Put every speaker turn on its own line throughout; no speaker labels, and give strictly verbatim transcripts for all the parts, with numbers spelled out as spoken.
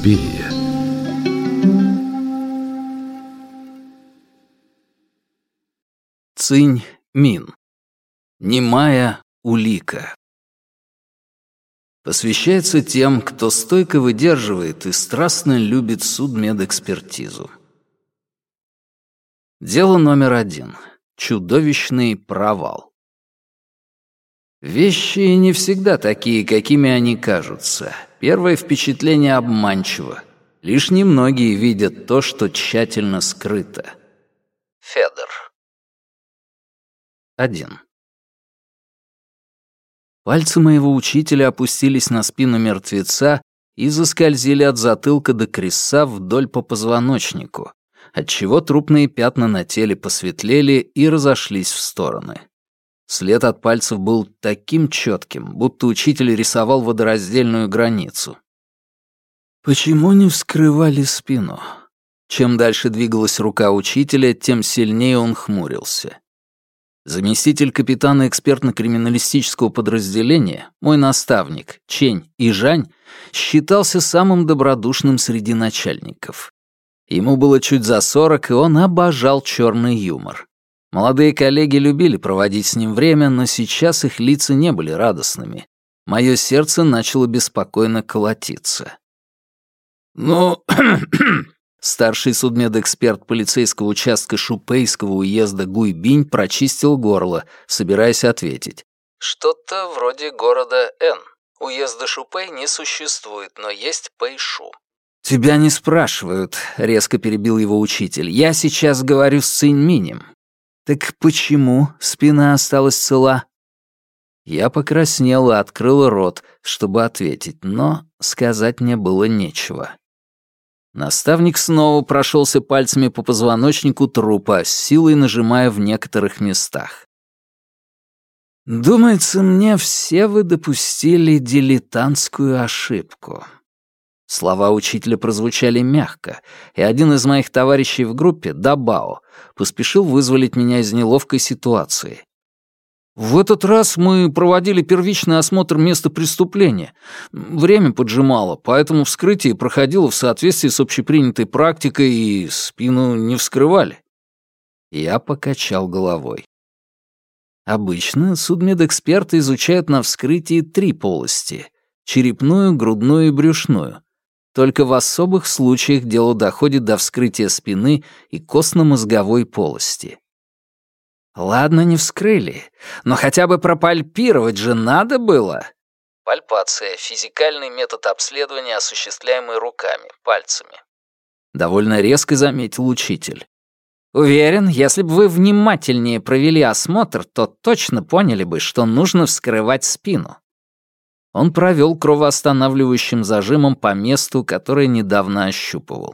Суспирия.
Цинь Мин. Немая улика. Посвящается тем, кто стойко выдерживает и страстно любит судмедэкспертизу. Дело номер один. Чудовищный провал. Вещи не всегда такие, какими они кажутся. Первое впечатление обманчиво. Лишь немногие видят то, что тщательно скрыто. Федор. Один. Пальцы моего учителя опустились на спину мертвеца и заскользили от затылка до крестца вдоль по позвоночнику, отчего трупные пятна на теле посветлели и разошлись в стороны. След от пальцев был таким четким, будто учитель рисовал водораздельную границу. Почему не вскрывали спину? Чем дальше двигалась рука учителя, тем сильнее он хмурился. Заместитель капитана экспертно-криминалистического подразделения, мой наставник, Чень Ижань, считался самым добродушным среди начальников. Ему было чуть за сорок, и он обожал черный юмор. Молодые коллеги любили проводить с ним время, но сейчас их лица не были радостными. Мое сердце начало беспокойно колотиться. «Ну...» Старший судмедэксперт полицейского участка Шупейского уезда Гуйбинь прочистил горло, собираясь ответить. «Что-то вроде города Н. Уезда Шупей не существует, но есть Пэйшу». «Тебя не спрашивают», — резко перебил его учитель. «Я сейчас говорю с Циньминем». «Так почему спина осталась цела?» Я покраснел и открыл рот, чтобы ответить, но сказать мне было нечего. Наставник снова прошелся пальцами по позвоночнику трупа, с силой нажимая в некоторых местах. «Думается мне, все вы допустили дилетантскую ошибку». Слова учителя прозвучали мягко, и один из моих товарищей в группе, Дабао, поспешил вызволить меня из неловкой ситуации. «В этот раз мы проводили первичный осмотр места преступления. Время поджимало, поэтому вскрытие проходило в соответствии с общепринятой практикой и спину не вскрывали». Я покачал головой. Обычно судмедэксперты изучают на вскрытии три полости — черепную, грудную и брюшную. Только в особых случаях дело доходит до вскрытия спины и костно-мозговой полости. Ладно, не вскрыли, но хотя бы пропальпировать же надо было. Пальпация — физикальный метод обследования, осуществляемый руками, пальцами. Довольно резко заметил учитель. Уверен, если бы вы внимательнее провели осмотр, то точно поняли бы, что нужно вскрывать спину. Он провел кровоостанавливающим зажимом по месту, которое недавно ощупывал.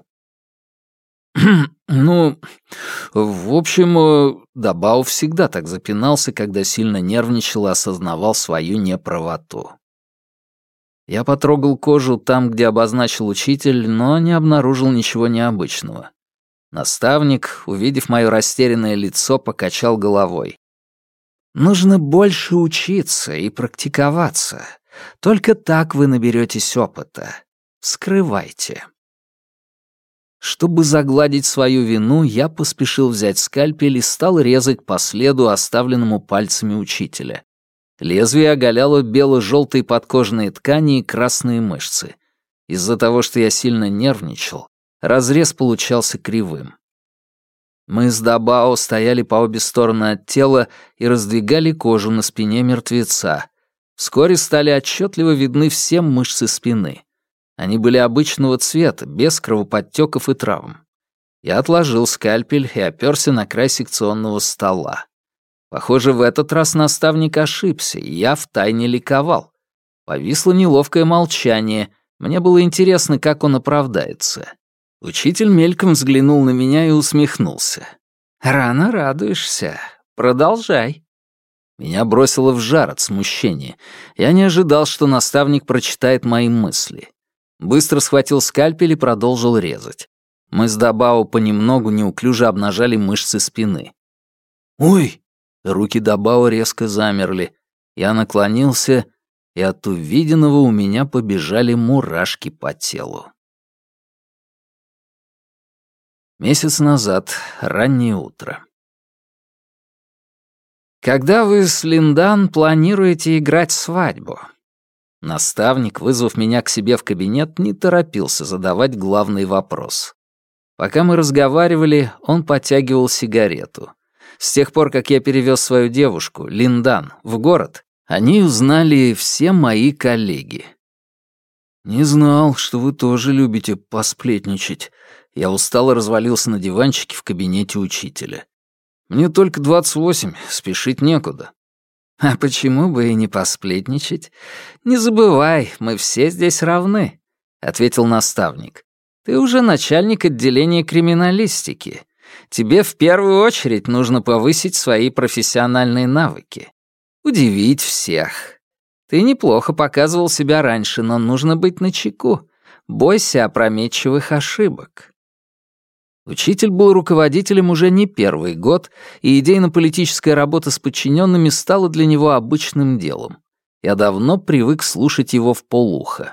«Ну, в общем, Дабао всегда так запинался, когда сильно нервничал и осознавал свою неправоту». Я потрогал кожу там, где обозначил учитель, но не обнаружил ничего необычного. Наставник, увидев мое растерянное лицо, покачал головой. «Нужно больше учиться и практиковаться. Только так вы наберетесь опыта. Вскрывайте». Чтобы загладить свою вину, я поспешил взять скальпель и стал резать по следу, оставленному пальцами учителя. Лезвие оголяло бело-желтые подкожные ткани и красные мышцы. Из-за того, что я сильно нервничал, разрез получался кривым. Мы с Дабао стояли по обе стороны от тела и раздвигали кожу на спине мертвеца. Вскоре стали отчетливо видны все мышцы спины. Они были обычного цвета, без кровоподтеков и травм. Я отложил скальпель и оперся на край секционного стола. Похоже, в этот раз наставник ошибся, и я втайне ликовал. Повисло неловкое молчание. Мне было интересно, как он оправдается. Учитель мельком взглянул на меня и усмехнулся. «Рано радуешься. Продолжай». Меня бросило в жар от смущения. Я не ожидал, что наставник прочитает мои мысли. Быстро схватил скальпель и продолжил резать. Мы с Дабао понемногу неуклюже обнажали мышцы спины. «Ой!» Руки Дабао резко замерли. Я наклонился, и от увиденного у меня побежали мурашки по телу. Месяц назад, раннее утро. Когда вы с Линдан планируете играть свадьбу? Наставник, вызвав меня к себе в кабинет, не торопился задавать главный вопрос. Пока мы разговаривали, он потягивал сигарету. С тех пор, как я перевез свою девушку, Линдан, в город, они узнали все мои коллеги. «Не знал, что вы тоже любите посплетничать». Я устало развалился на диванчике в кабинете учителя. «Мне только двадцать восемь, спешить некуда». «А почему бы и не посплетничать? Не забывай, мы все здесь равны», — ответил наставник. «Ты уже начальник отделения криминалистики. Тебе в первую очередь нужно повысить свои профессиональные навыки. Удивить всех. Ты неплохо показывал себя раньше, но нужно быть начеку. Бойся опрометчивых ошибок». Учитель был руководителем уже не первый год, и идейно-политическая работа с подчиненными стала для него обычным делом. Я давно привык слушать его вполуха.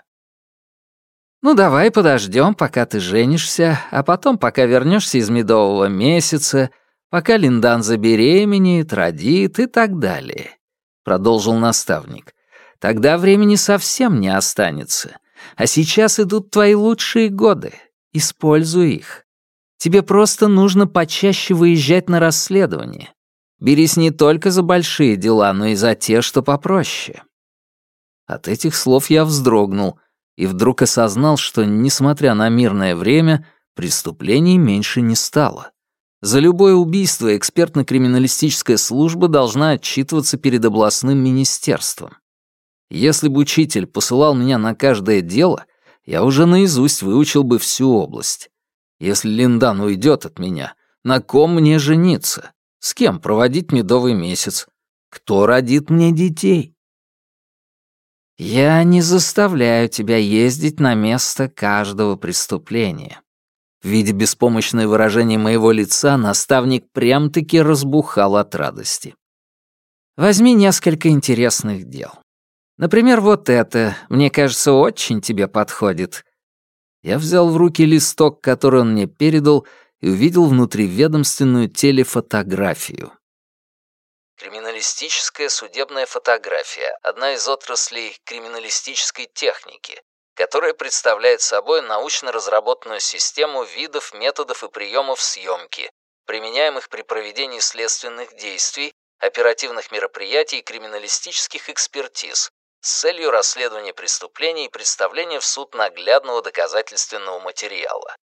«Ну, давай подождем, пока ты женишься, а потом, пока вернешься из медового месяца, пока Линдан забеременеет, родит и так далее», — продолжил наставник. «Тогда времени совсем не останется. А сейчас идут твои лучшие годы. Используй их. Тебе просто нужно почаще выезжать на расследование. Берись не только за большие дела, но и за те, что попроще». От этих слов я вздрогнул и вдруг осознал, что, несмотря на мирное время, преступлений меньше не стало. За любое убийство экспертно-криминалистическая служба должна отчитываться перед областным министерством. Если бы учитель посылал меня на каждое дело, я уже наизусть выучил бы всю область. Если Линдан уйдет от меня, на ком мне жениться? С кем проводить медовый месяц? Кто родит мне детей? «Я не заставляю тебя ездить на место каждого преступления». Видя беспомощное выражение моего лица, наставник прям-таки разбухал от радости. «Возьми несколько интересных дел. Например, вот это, мне кажется, очень тебе подходит». Я взял в руки листок, который он мне передал, и увидел внутриведомственную телефотографию. Криминалистическая судебная фотография — одна из отраслей криминалистической техники, которая представляет собой научно разработанную систему видов, методов и приемов съемки, применяемых при проведении следственных действий, оперативных мероприятий и криминалистических экспертиз с целью расследования преступлений и представления в суд наглядного доказательственного материала.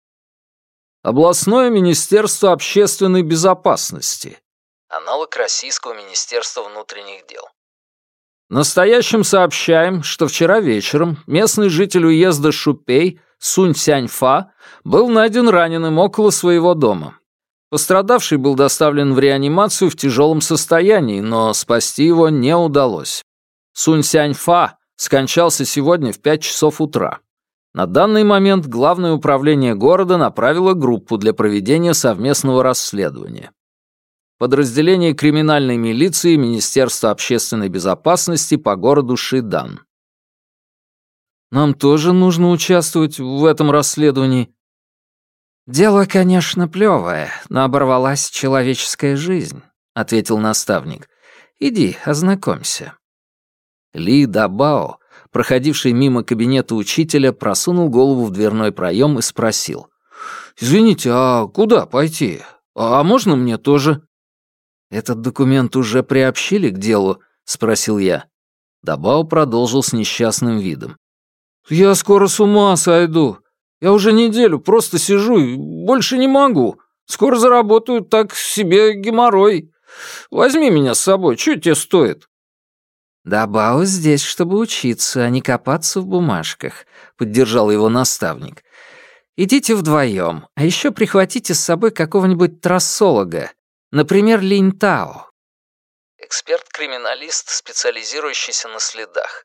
Областное министерство общественной безопасности. Аналог Российского министерства внутренних дел. Настоящим сообщаем, что вчера вечером местный житель уезда Шупей Сунь Сяньфа был найден раненым около своего дома. Пострадавший был доставлен в реанимацию в тяжелом состоянии, но спасти его не удалось. Сунь Сяньфа скончался сегодня в пять часов утра. На данный момент Главное управление города направило группу для проведения совместного расследования. Подразделение криминальной милиции Министерства общественной безопасности по городу Шидан. Нам тоже нужно участвовать в этом расследовании. Дело, конечно, плевое, но оборвалась человеческая жизнь, ответил наставник. Иди, ознакомься. Ли Дабао, проходивший мимо кабинета учителя, просунул голову в дверной проем и спросил. «Извините, а куда пойти? А можно мне тоже?» «Этот документ уже приобщили к делу?» — спросил я. Дабао продолжил с несчастным видом. «Я скоро с ума сойду. Я уже неделю просто сижу и больше не могу. Скоро заработаю так себе геморрой. Возьми меня с собой, что тебе стоит?» «Дабао здесь, чтобы учиться, а не копаться в бумажках», — поддержал его наставник. «Идите вдвоем, а еще прихватите с собой какого-нибудь трассолога. Например, Линь Тао». Эксперт-криминалист, специализирующийся на следах.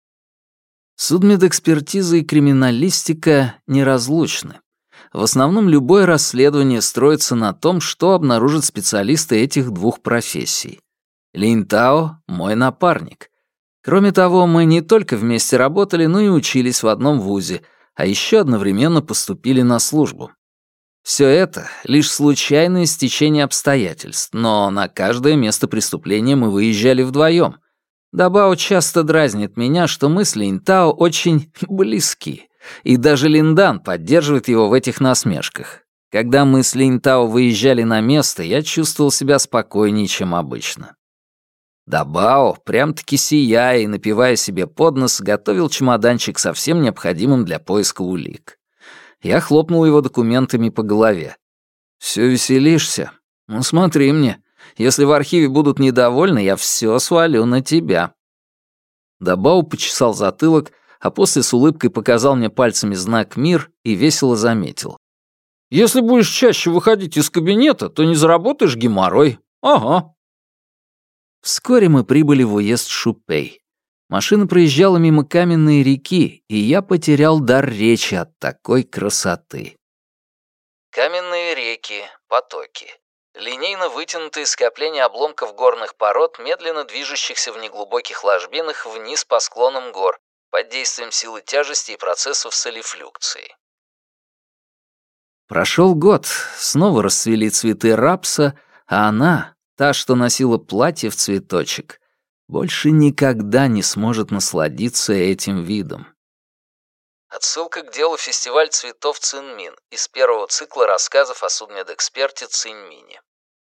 Судмедэкспертиза и криминалистика неразлучны. В основном любое расследование строится на том, что обнаружат специалисты этих двух профессий. Линь Тао — мой напарник. Кроме того, мы не только вместе работали, но и учились в одном вузе, а еще одновременно поступили на службу. Все это — лишь случайное стечение обстоятельств, но на каждое место преступления мы выезжали вдвоем. Дабао часто дразнит меня, что мы с Линтао очень близки, и даже Линдан поддерживает его в этих насмешках. Когда мы с Линтао выезжали на место, я чувствовал себя спокойнее, чем обычно. Дабао, прям-таки сияя и напивая себе под нос, готовил чемоданчик со всем необходимым для поиска улик. Я хлопнул его документами по голове. «Всё веселишься? Ну смотри мне. Если в архиве будут недовольны, я всё свалю на тебя». Дабао почесал затылок, а после с улыбкой показал мне пальцами знак «Мир» и весело заметил. «Если будешь чаще выходить из кабинета, то не заработаешь геморрой. Ага». Вскоре мы прибыли в уезд Шупэй. Машина проезжала мимо каменной реки, и я потерял дар речи от такой красоты. Каменные реки, потоки. Линейно вытянутые скопления обломков горных пород, медленно движущихся в неглубоких ложбинах вниз по склонам гор, под действием силы тяжести и процессов солифлюкции. Прошел год, снова расцвели цветы рапса, а она, та, что носила платье в цветочек, больше никогда не сможет насладиться этим видом. Отсылка к делу «Фестиваль цветов Цинмин» из первого цикла рассказов о судмедэксперте Циньмине.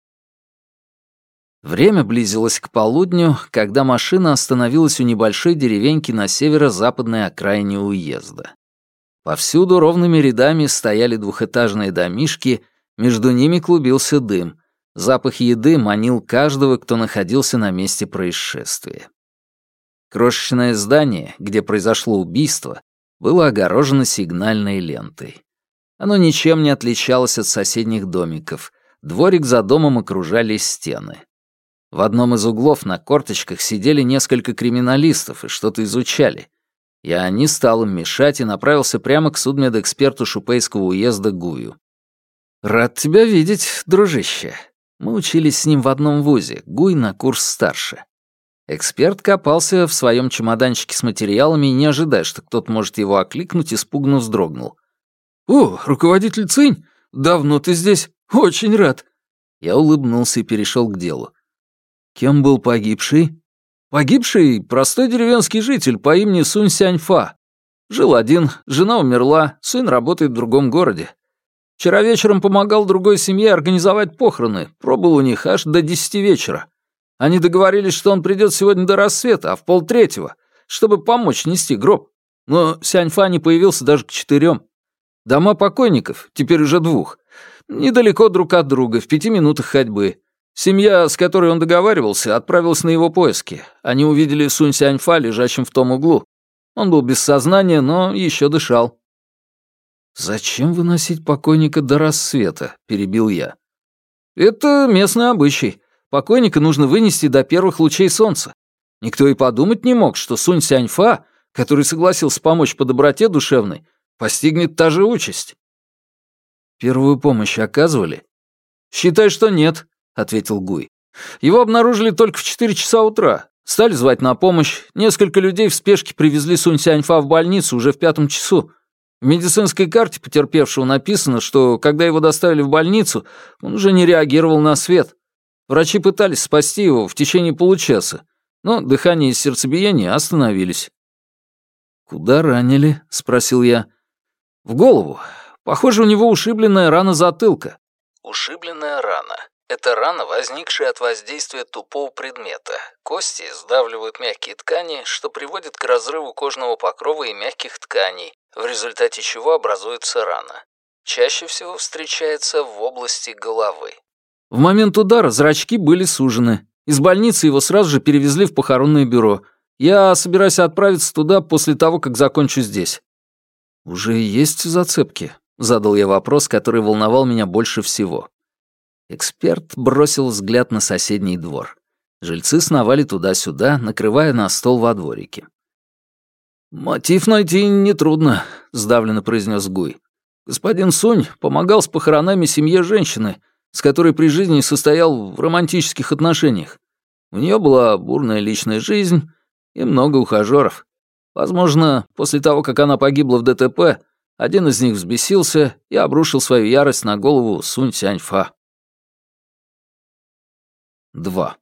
Время близилось к полудню, когда машина остановилась у небольшой деревеньки на северо-западной окраине уезда. Повсюду ровными рядами стояли двухэтажные домишки, между ними клубился дым. Запах еды манил каждого, кто находился на месте происшествия. Крошечное здание, где произошло убийство, было огорожено сигнальной лентой. Оно ничем не отличалось от соседних домиков. Дворик за домом окружали стены. В одном из углов на корточках сидели несколько криминалистов и что-то изучали. Я не стал им мешать и направился прямо к судмедэксперту Шупейского уезда Гую. «Рад тебя видеть, дружище». Мы учились с ним в одном вузе, Гуй на курс старше. Эксперт копался в своем чемоданчике с материалами и, не ожидая, что кто-то может его окликнуть, испуганно вздрогнул. «О, руководитель Цинь, давно ты здесь, очень рад». Я улыбнулся и перешел к делу. «Кем был погибший?» «Погибший — простой деревенский житель по имени Сунь Сяньфа. Жил один, жена умерла, сын работает в другом городе. Вчера вечером помогал другой семье организовать похороны, пробыл у них аж до десяти вечера. Они договорились, что он придет сегодня до рассвета, а в полтретьего, чтобы помочь нести гроб. Но Сяньфа не появился даже к четырем. Дома покойников, теперь уже двух, недалеко друг от друга, в пяти минутах ходьбы. Семья, с которой он договаривался, отправилась на его поиски. Они увидели Сунь Сяньфа лежащим в том углу. Он был без сознания, но еще дышал. «Зачем выносить покойника до рассвета?» — перебил я. «Это местный обычай. Покойника нужно вынести до первых лучей солнца. Никто и подумать не мог, что Сунь Сяньфа, который согласился помочь по доброте душевной, постигнет та же участь». «Первую помощь оказывали?» «Считай, что нет», — ответил Гуй. «Его обнаружили только в четыре часа утра. Стали звать на помощь. Несколько людей в спешке привезли Сунь Сяньфа в больницу уже в пятом часу. В медицинской карте потерпевшего написано, что, когда его доставили в больницу, он уже не реагировал на свет. Врачи пытались спасти его в течение получаса, но дыхание и сердцебиение остановились». «Куда ранили?» — спросил я. «В голову. Похоже, у него ушибленная рана затылка». Ушибленная рана. Это рана, возникшая от воздействия тупого предмета. Кости сдавливают мягкие ткани, что приводит к разрыву кожного покрова и мягких тканей, в результате чего образуется рана. Чаще всего встречается в области головы. В момент удара зрачки были сужены. Из больницы его сразу же перевезли в похоронное бюро. Я собираюсь отправиться туда после того, как закончу здесь. «Уже есть зацепки?» — задал я вопрос, который волновал меня больше всего. Эксперт бросил взгляд на соседний двор. Жильцы сновали туда-сюда, накрывая на стол во дворике. «Мотив найти нетрудно», — сдавленно произнес Гуй. «Господин Сунь помогал с похоронами семье женщины, с которой при жизни состоял в романтических отношениях. У нее была бурная личная жизнь и много ухажеров. Возможно, после того, как она погибла в ДТП, Один из них взбесился и обрушил свою ярость на голову Сунь Сяньфа. два.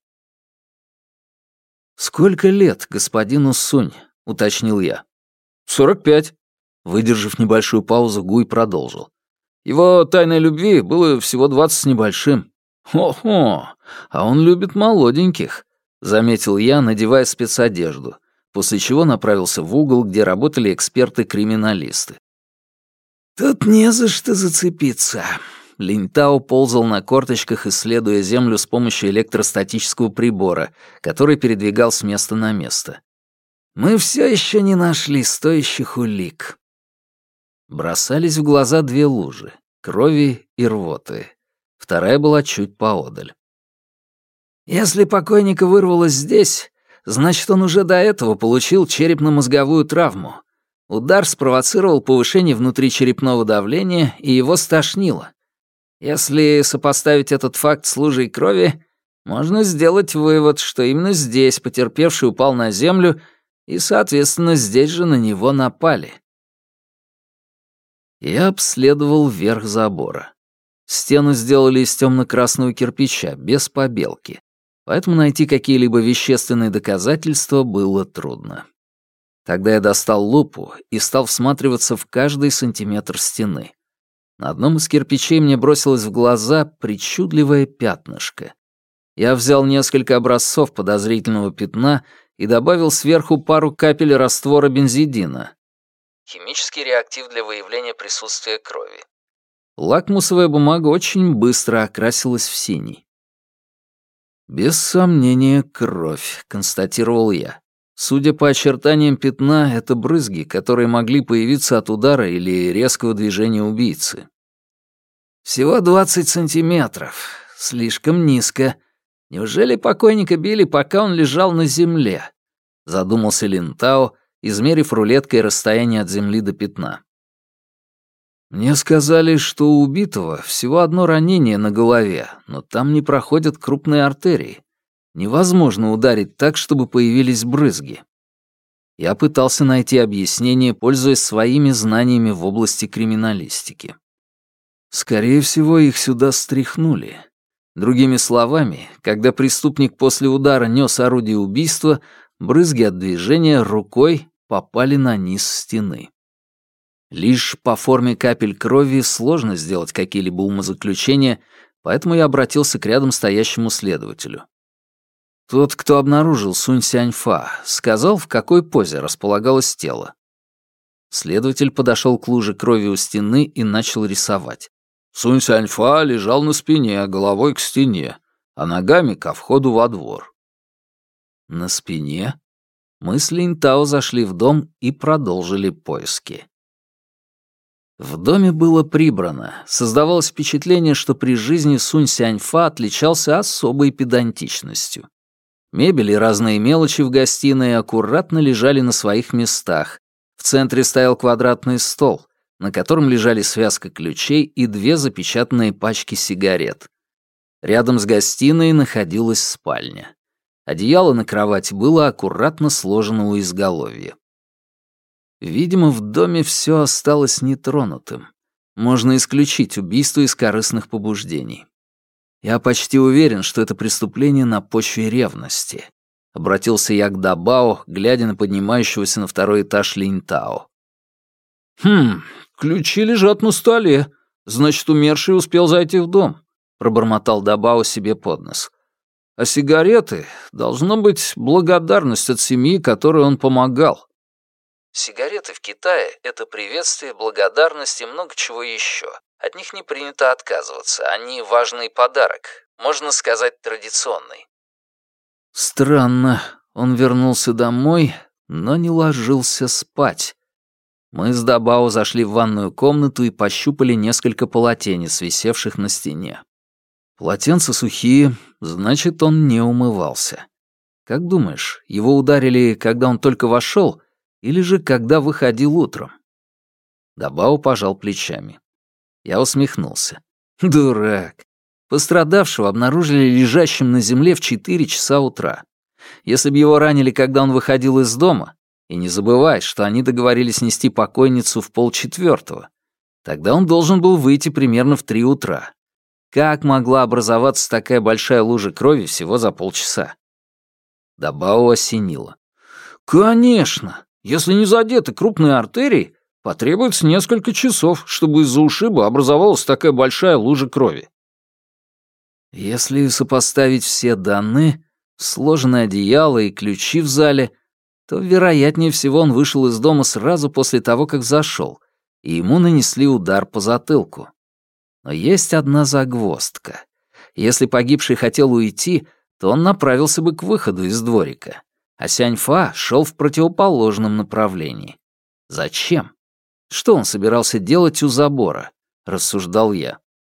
«Сколько лет господину Сунь?» — уточнил я. «Сорок пять». Выдержав небольшую паузу, Гуй продолжил. «Его тайной любви было всего двадцать с небольшим». «Хо-хо, а он любит молоденьких», — заметил я, надевая спецодежду, после чего направился в угол, где работали эксперты-криминалисты. «Тут не за что зацепиться». Линьтао ползал на корточках, исследуя землю с помощью электростатического прибора, который передвигал с места на место. «Мы все еще не нашли стоящих улик». Бросались в глаза две лужи — крови и рвоты. Вторая была чуть поодаль. «Если покойника вырвалось здесь, значит, он уже до этого получил черепно-мозговую травму. Удар спровоцировал повышение внутричерепного давления, и его стошнило. Если сопоставить этот факт с лужей крови, можно сделать вывод, что именно здесь потерпевший упал на землю, и, соответственно, здесь же на него напали». Я обследовал верх забора. Стену сделали из темно-красного кирпича, без побелки, поэтому найти какие-либо вещественные доказательства было трудно. Тогда я достал лупу и стал всматриваться в каждый сантиметр стены. На одном из кирпичей мне бросилось в глаза причудливое пятнышко. Я взял несколько образцов подозрительного пятна и добавил сверху пару капель раствора бензидина. Химический реактив для выявления присутствия крови. Лакмусовая бумага очень быстро окрасилась в синий. «Без сомнения, кровь», — констатировал я. Судя по очертаниям пятна, это брызги, которые могли появиться от удара или резкого движения убийцы. «Всего двадцать сантиметров. Слишком низко. Неужели покойника били, пока он лежал на земле?» — задумался Линьтао, измерив рулеткой расстояние от земли до пятна. «Мне сказали, что у убитого всего одно ранение на голове, но там не проходят крупные артерии. Невозможно ударить так, чтобы появились брызги». Я пытался найти объяснение, пользуясь своими знаниями в области криминалистики. Скорее всего, их сюда стряхнули. Другими словами, когда преступник после удара нес орудие убийства, брызги от движения рукой попали на низ стены. Лишь по форме капель крови сложно сделать какие-либо умозаключения, поэтому я обратился к рядом стоящему следователю. Тот, кто обнаружил Сунь Сяньфа, сказал, в какой позе располагалось тело. Следователь подошел к луже крови у стены и начал рисовать. Сунь Сяньфа лежал на спине, головой к стене, а ногами ко входу во двор. На спине? Мы с Линьтао зашли в дом и продолжили поиски. В доме было прибрано. Создавалось впечатление, что при жизни Сунь Сяньфа отличался особой педантичностью. Мебель и разные мелочи в гостиной аккуратно лежали на своих местах. В центре стоял квадратный стол, на котором лежали связка ключей и две запечатанные пачки сигарет. Рядом с гостиной находилась спальня. Одеяло на кровати было аккуратно сложено у изголовья. Видимо, в доме все осталось нетронутым. Можно исключить убийство из корыстных побуждений. Я почти уверен, что это преступление на почве ревности. Обратился я к Дабао, глядя на поднимающегося на второй этаж Линьтао. «Хм, ключи лежат на столе. Значит, умерший успел зайти в дом», — пробормотал Дабао себе под нос. «А сигареты, должно быть, благодарность от семьи, которой он помогал». Сигареты в Китае — это приветствие, благодарность и много чего еще. От них не принято отказываться, они важный подарок, можно сказать, традиционный. Странно, он вернулся домой, но не ложился спать. Мы с Дабао зашли в ванную комнату и пощупали несколько полотенец, висевших на стене. Полотенца сухие, значит, он не умывался. Как думаешь, его ударили, когда он только вошел, или же когда выходил утром?» Дабао пожал плечами. Я усмехнулся. «Дурак. Пострадавшего обнаружили лежащим на земле в четыре часа утра. Если бы его ранили, когда он выходил из дома, И не забывай, что они договорились нести покойницу в полчетвертого. Тогда он должен был выйти примерно в три утра. Как могла образоваться такая большая лужа крови всего за полчаса? Дабао осенило. «Конечно! Если не задеты крупные артерии, потребуется несколько часов, чтобы из-за ушиба образовалась такая большая лужа крови». Если сопоставить все данные, сложенное одеяло и ключи в зале, то, вероятнее всего, он вышел из дома сразу после того, как зашел, и ему нанесли удар по затылку. Но есть одна загвоздка. Если погибший хотел уйти, то он направился бы к выходу из дворика, а Сяньфа шел в противоположном направлении. Зачем? Что он собирался делать у забора? Рассуждал я.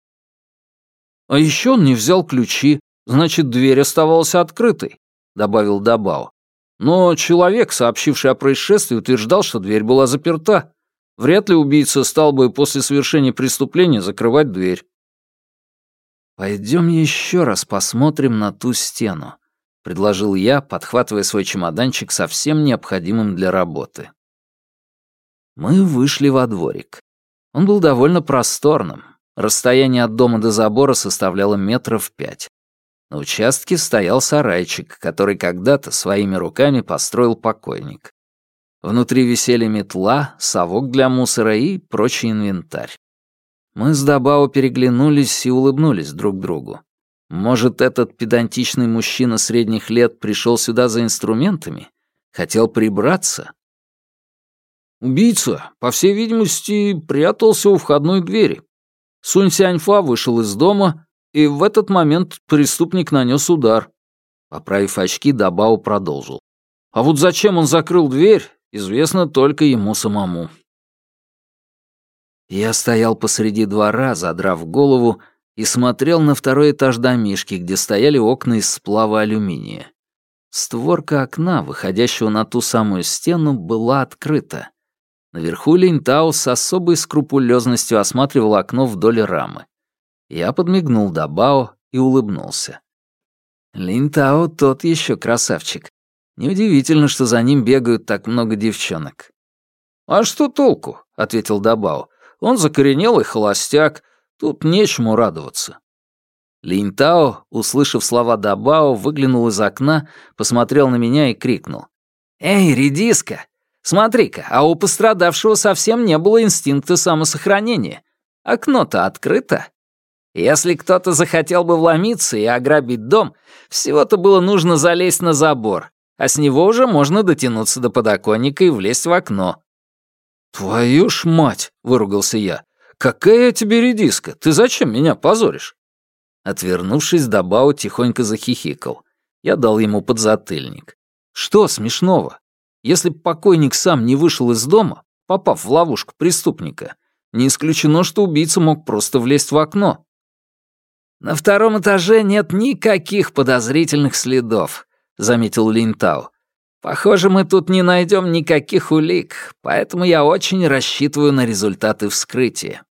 «А еще он не взял ключи, значит, дверь оставалась открытой», — добавил Дабао. «Но человек, сообщивший о происшествии, утверждал, что дверь была заперта. Вряд ли убийца стал бы после совершения преступления закрывать дверь». «Пойдем еще раз посмотрим на ту стену», — предложил я, подхватывая свой чемоданчик со всем необходимым для работы. Мы вышли во дворик. Он был довольно просторным. Расстояние от дома до забора составляло метров пять. На участке стоял сарайчик, который когда-то своими руками построил покойник. Внутри висели метла, совок для мусора и прочий инвентарь. Мы с Дабао переглянулись и улыбнулись друг другу. Может, этот педантичный мужчина средних лет пришел сюда за инструментами? Хотел прибраться? Убийца, по всей видимости, прятался у входной двери. Сунь Сяньфа вышел из дома, и в этот момент преступник нанес удар. Поправив очки, Дабао продолжил. А вот зачем он закрыл дверь, известно только ему самому. Я стоял посреди двора, задрав голову, и смотрел на второй этаж домишки, где стояли окна из сплава алюминия. Створка окна, выходящего на ту самую стену, была открыта. Наверху Линтао с особой скрупулезностью осматривал окно вдоль рамы. Я подмигнул Дабао и улыбнулся. Линтао тот еще красавчик. Неудивительно, что за ним бегают так много девчонок. «А что толку?» — ответил Дабао. «Он закоренелый холостяк, тут нечему радоваться». Линтао, услышав слова Дабао, выглянул из окна, посмотрел на меня и крикнул. «Эй, редиска! Смотри-ка, а у пострадавшего совсем не было инстинкта самосохранения. Окно-то открыто. Если кто-то захотел бы вломиться и ограбить дом, всего-то было нужно залезть на забор, а с него уже можно дотянуться до подоконника и влезть в окно». «Твою ж мать!» — выругался я. «Какая я тебе редиска? Ты зачем меня позоришь?» Отвернувшись, Дабао тихонько захихикал. Я дал ему подзатыльник. «Что смешного? Если б покойник сам не вышел из дома, попав в ловушку преступника, не исключено, что убийца мог просто влезть в окно». «На втором этаже нет никаких подозрительных следов», — заметил Линтао. «Похоже, мы тут не найдем никаких улик, поэтому я очень рассчитываю на результаты вскрытия».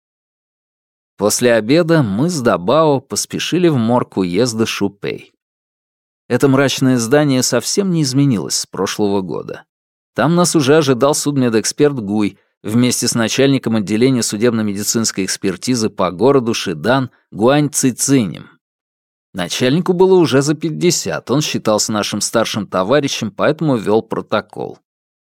После обеда мы с Дабао поспешили в морг уезда Шупэй. Это мрачное здание совсем не изменилось с прошлого года. Там нас уже ожидал судмедэксперт Гуй вместе с начальником отделения судебно-медицинской экспертизы по городу Шидан Гуань Цицинем. Начальнику было уже за пятьдесят, он считался нашим старшим товарищем, поэтому вел протокол.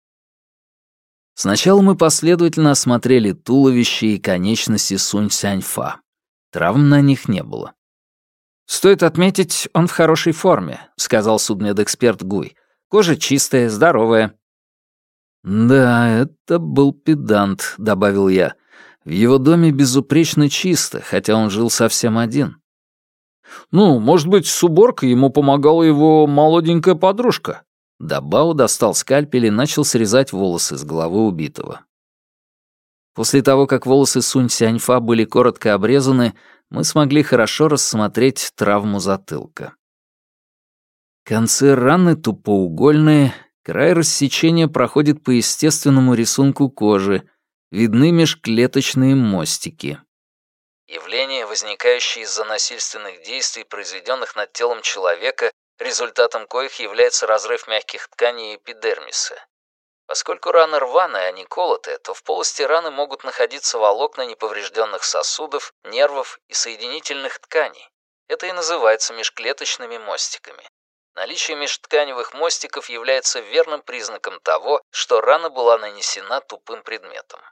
Сначала мы последовательно осмотрели туловище и конечности Сунь Сяньфа. Травм на них не было. «Стоит отметить, он в хорошей форме», — сказал судмедэксперт Гуй. «Кожа чистая, здоровая». «Да, это был педант», — добавил я. «В его доме безупречно чисто, хотя он жил совсем один». «Ну, может быть, с уборкой ему помогала его молоденькая подружка». Дабао достал скальпель и начал срезать волосы с головы убитого. После того, как волосы Сунь Сяньфа были коротко обрезаны, мы смогли хорошо рассмотреть травму затылка. Концы раны тупоугольные, край рассечения проходит по естественному рисунку кожи, видны межклеточные мостики. Явление, возникающее из-за насильственных действий, произведенных над телом человека, результатом коих является разрыв мягких тканей эпидермиса. Поскольку раны рваные, а не колотые, то в полости раны могут находиться волокна неповрежденных сосудов, нервов и соединительных тканей. Это и называется межклеточными мостиками. Наличие межтканевых мостиков является верным признаком того, что рана была нанесена тупым предметом.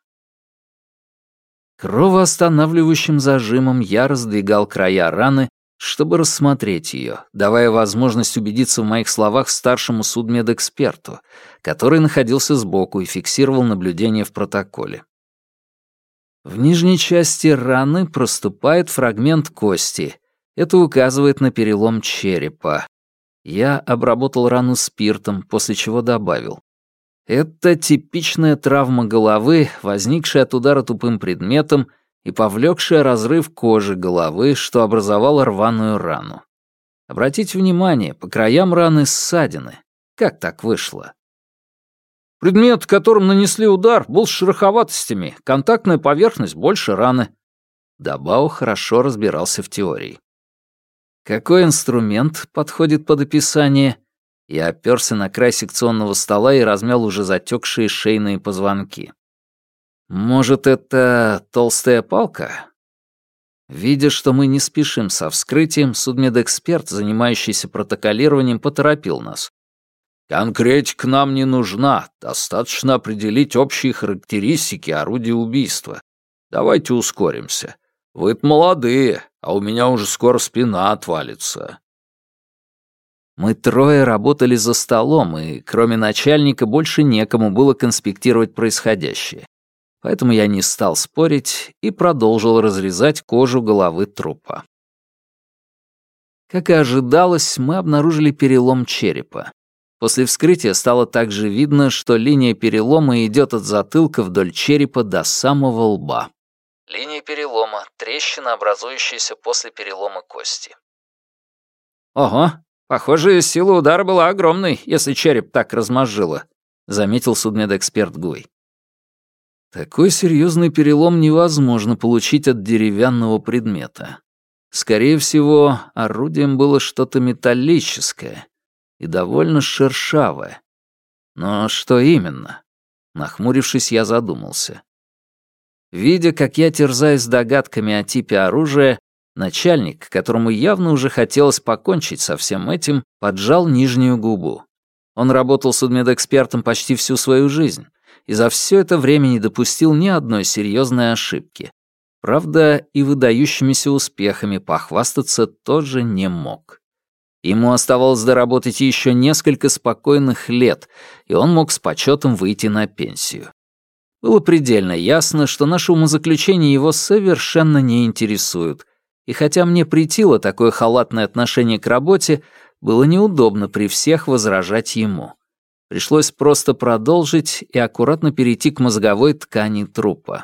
Кровоостанавливающим зажимом я раздвигал края раны, чтобы рассмотреть ее, давая возможность убедиться в моих словах старшему судмедэксперту, который находился сбоку и фиксировал наблюдение в протоколе. В нижней части раны проступает фрагмент кости. Это указывает на перелом черепа. Я обработал рану спиртом, после чего добавил. Это типичная травма головы, возникшая от удара тупым предметом и повлекшая разрыв кожи головы, что образовало рваную рану. Обратите внимание, по краям раны ссадины. Как так вышло? Предмет, которым нанесли удар, был с шероховатостями, контактная поверхность больше раны. Дабао хорошо разбирался в теории. Какой инструмент подходит под описание? Я оперся на край секционного стола и размял уже затекшие шейные позвонки. Может, это толстая палка? Видя, что мы не спешим со вскрытием, судмедэксперт, занимающийся протоколированием, поторопил нас. Конкретика нам не нужна, достаточно определить общие характеристики орудия убийства. Давайте ускоримся. Вы-то молодые, а у меня уже скоро спина отвалится. Мы трое работали за столом, и кроме начальника больше некому было конспектировать происходящее. Поэтому я не стал спорить и продолжил разрезать кожу головы трупа. Как и ожидалось, мы обнаружили перелом черепа. После вскрытия стало также видно, что линия перелома идет от затылка вдоль черепа до самого лба. Линия перелома — трещина, образующаяся после перелома кости. «Ого, похоже, сила удара была огромной, если череп так размозжило», — заметил судмедэксперт Гуй. Такой серьезный перелом невозможно получить от деревянного предмета. Скорее всего, орудием было что-то металлическое и довольно шершавое. Но что именно? Нахмурившись, я задумался. Видя, как я терзаюсь догадками о типе оружия, начальник, которому явно уже хотелось покончить со всем этим, поджал нижнюю губу. Он работал судмедэкспертом почти всю свою жизнь и за все это время не допустил ни одной серьезной ошибки. Правда, и выдающимися успехами похвастаться тоже не мог. Ему оставалось доработать еще несколько спокойных лет, и он мог с почетом выйти на пенсию. Было предельно ясно, что наши умозаключения его совершенно не интересуют, и хотя мне претило такое халатное отношение к работе, было неудобно при всех возражать ему. Пришлось просто продолжить и аккуратно перейти к мозговой ткани трупа.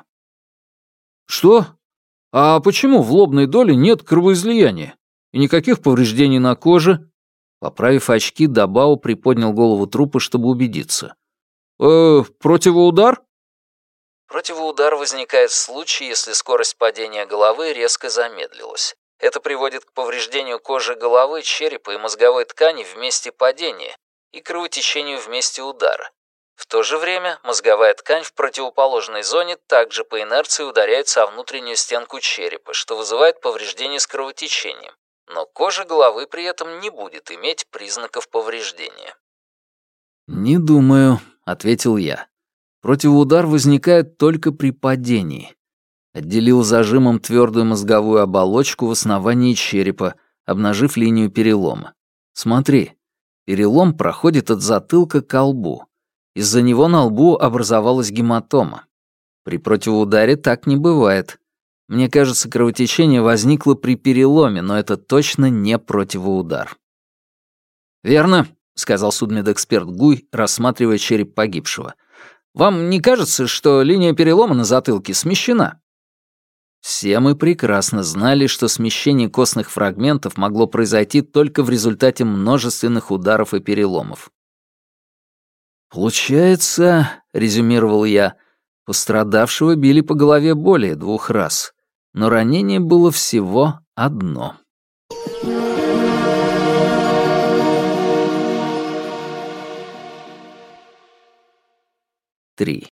«Что? А почему в лобной доле нет кровоизлияния? И никаких повреждений на коже?» Поправив очки, Дабао приподнял голову трупа, чтобы убедиться. «Э, противоудар?» Противоудар возникает в случае, если скорость падения головы резко замедлилась. Это приводит к повреждению кожи головы, черепа и мозговой ткани в месте падения и кровотечению в месте удара. В то же время мозговая ткань в противоположной зоне также по инерции ударяется о внутреннюю стенку черепа, что вызывает повреждение с кровотечением, но кожа головы при этом не будет иметь признаков повреждения. «Не думаю», — ответил я. «Противоудар возникает только при падении». Отделил зажимом твердую мозговую оболочку в основании черепа, обнажив линию перелома. «Смотри, перелом проходит от затылка к лбу. Из-за него на лбу образовалась гематома. При противоударе так не бывает. Мне кажется, кровотечение возникло при переломе, но это точно не противоудар». «Верно», — сказал судмедэксперт Гуй, рассматривая череп погибшего. «Вам не кажется, что линия перелома на затылке смещена?» Все мы прекрасно знали, что смещение костных фрагментов могло произойти только в результате множественных ударов и переломов. «Получается, — резюмировал я, — пострадавшего били по голове более двух раз, но ранение было всего одно». три.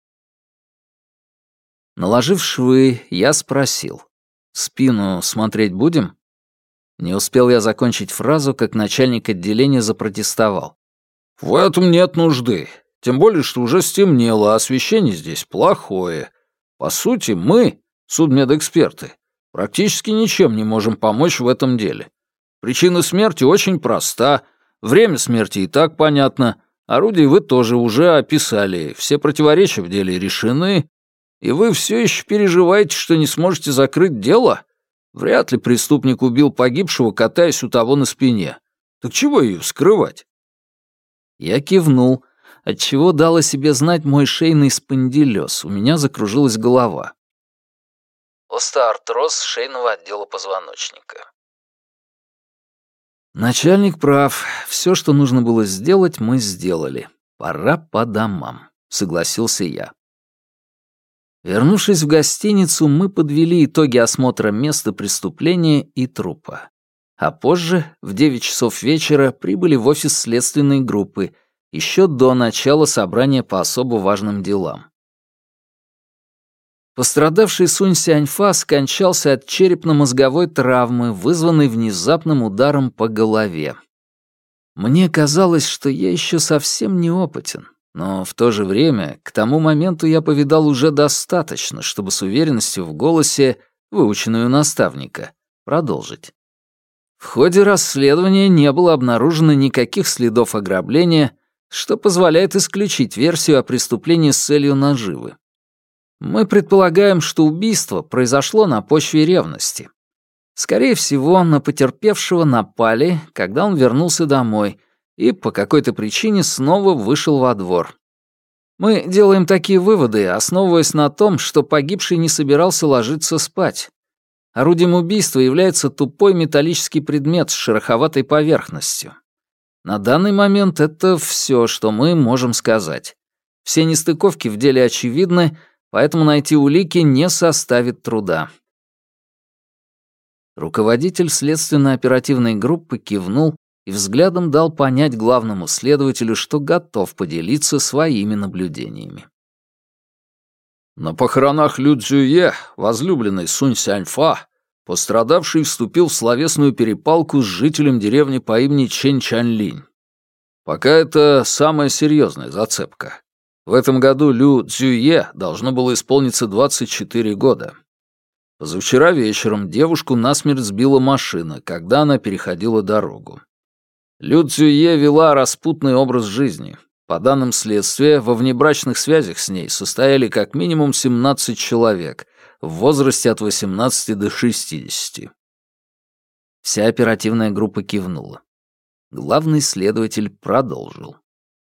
Наложив швы, я спросил. «Спину смотреть будем?» Не успел я закончить фразу, как начальник отделения запротестовал. «В этом нет нужды. Тем более, что уже стемнело, а освещение здесь плохое. По сути, мы, судмедэксперты, практически ничем не можем помочь в этом деле. Причина смерти очень проста, время смерти и так понятно, орудие вы тоже уже описали, все противоречия в деле решены, и вы все еще переживаете, что не сможете закрыть дело? Вряд ли преступник убил погибшего, катаясь у того на спине. Так чего ее скрывать?» Я кивнул, отчего дал о себе знать мой шейный спондилёз. У меня закружилась голова. Остеоартроз шейного отдела позвоночника. Начальник прав. Все, что нужно было сделать, мы сделали. Пора по домам, согласился я. Вернувшись в гостиницу, мы подвели итоги осмотра места преступления и трупа. А позже, в девять часов вечера, прибыли в офис следственной группы, еще до начала собрания по особо важным делам. Пострадавший Сунь Сяньфа скончался от черепно-мозговой травмы, вызванной внезапным ударом по голове. Мне казалось, что я еще совсем неопытен, но в то же время к тому моменту я повидал уже достаточно, чтобы с уверенностью в голосе, выученную у наставника, продолжить. В ходе расследования не было обнаружено никаких следов ограбления, что позволяет исключить версию о преступлении с целью наживы. Мы предполагаем, что убийство произошло на почве ревности. Скорее всего, на потерпевшего напали, когда он вернулся домой и по какой-то причине снова вышел во двор. Мы делаем такие выводы, основываясь на том, что погибший не собирался ложиться спать. Орудием убийства является тупой металлический предмет с шероховатой поверхностью. На данный момент это все, что мы можем сказать. Все нестыковки в деле очевидны, поэтому найти улики не составит труда. Руководитель следственно-оперативной группы кивнул и взглядом дал понять главному следователю, что готов поделиться своими наблюдениями. На похоронах Лю Цзюе, возлюбленной Сунь Сяньфа, пострадавший вступил в словесную перепалку с жителем деревни по имени Чэнь Чанлинь. Пока это самая серьезная зацепка. В этом году Лю Цзюе должно было исполниться двадцать четыре года. Позавчера вечером девушку насмерть сбила машина, когда она переходила дорогу. Лю Цзюе вела распутный образ жизни. По данным следствия, во внебрачных связях с ней состояли как минимум семнадцать человек в возрасте от восемнадцати до шестидесяти. Вся оперативная группа кивнула. Главный следователь продолжил.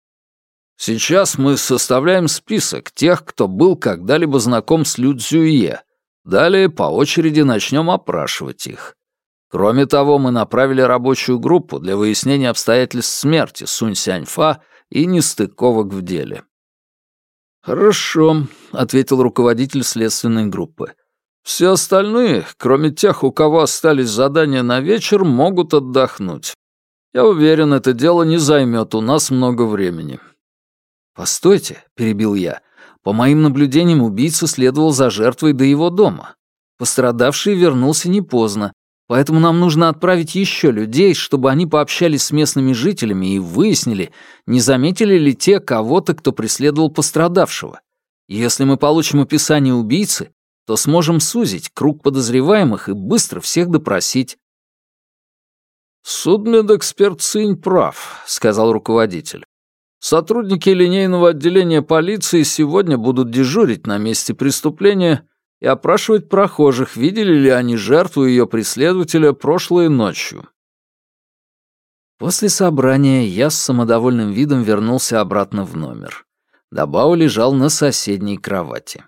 Сейчас мы составляем список тех, кто был когда-либо знаком с Лю Цзюе. Далее по очереди начнем опрашивать их. Кроме того, мы направили рабочую группу для выяснения обстоятельств смерти Сунь Сяньфа и нестыковок в деле. «Хорошо», — ответил руководитель следственной группы. «Все остальные, кроме тех, у кого остались задания на вечер, могут отдохнуть. Я уверен, это дело не займет у нас много времени». «Постойте», — перебил я. «По моим наблюдениям, убийца следовал за жертвой до его дома. Пострадавший вернулся не поздно, поэтому нам нужно отправить еще людей, чтобы они пообщались с местными жителями и выяснили, не заметили ли те кого-то, кто преследовал пострадавшего. Если мы получим описание убийцы, то сможем сузить круг подозреваемых и быстро всех допросить». «Судмедэксперт Цинь прав», — сказал руководитель. «Сотрудники линейного отделения полиции сегодня будут дежурить на месте преступления и опрашивать прохожих, видели ли они жертву ее преследователя прошлой ночью». После собрания я с самодовольным видом вернулся обратно в номер. Дабао лежал на соседней кровати.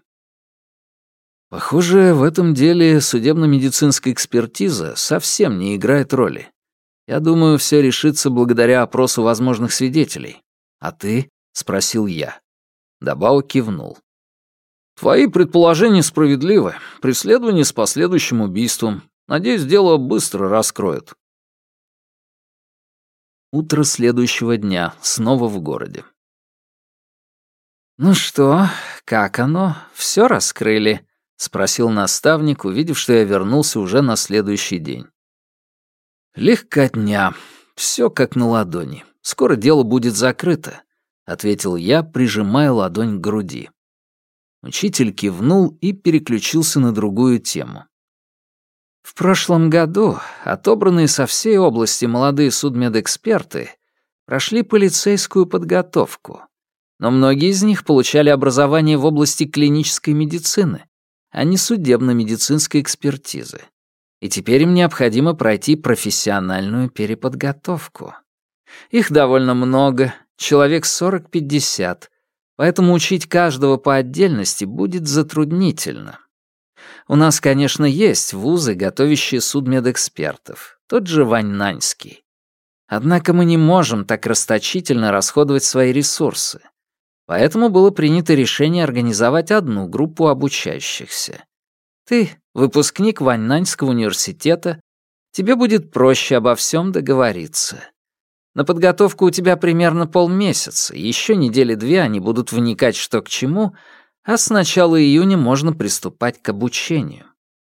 Похоже, в этом деле судебно-медицинская экспертиза совсем не играет роли. Я думаю, все решится благодаря опросу возможных свидетелей. «А ты?» — спросил я. Дабао кивнул. «Твои предположения справедливы. Преследование с последующим убийством. Надеюсь, дело быстро раскроют». Утро следующего дня. Снова в городе. «Ну что, как оно? Все раскрыли?» — спросил наставник, увидев, что я вернулся уже на следующий день. «Легкотня. Все как на ладони. Скоро дело будет закрыто», — ответил я, прижимая ладонь к груди. Учитель кивнул и переключился на другую тему. В прошлом году отобранные со всей области молодые судмедэксперты прошли полицейскую подготовку, но многие из них получали образование в области клинической медицины, а не судебно-медицинской экспертизы. И теперь им необходимо пройти профессиональную переподготовку. Их довольно много, человек сорок-пятьдесят, поэтому учить каждого по отдельности будет затруднительно. У нас, конечно, есть вузы, готовящие судмедэкспертов, тот же Ваньнаньский. Однако мы не можем так расточительно расходовать свои ресурсы. Поэтому было принято решение организовать одну группу обучающихся. Ты — выпускник Ваньнаньского университета, тебе будет проще обо всем договориться. На подготовку у тебя примерно полмесяца, еще недели две они будут вникать что к чему, а с начала июня можно приступать к обучению.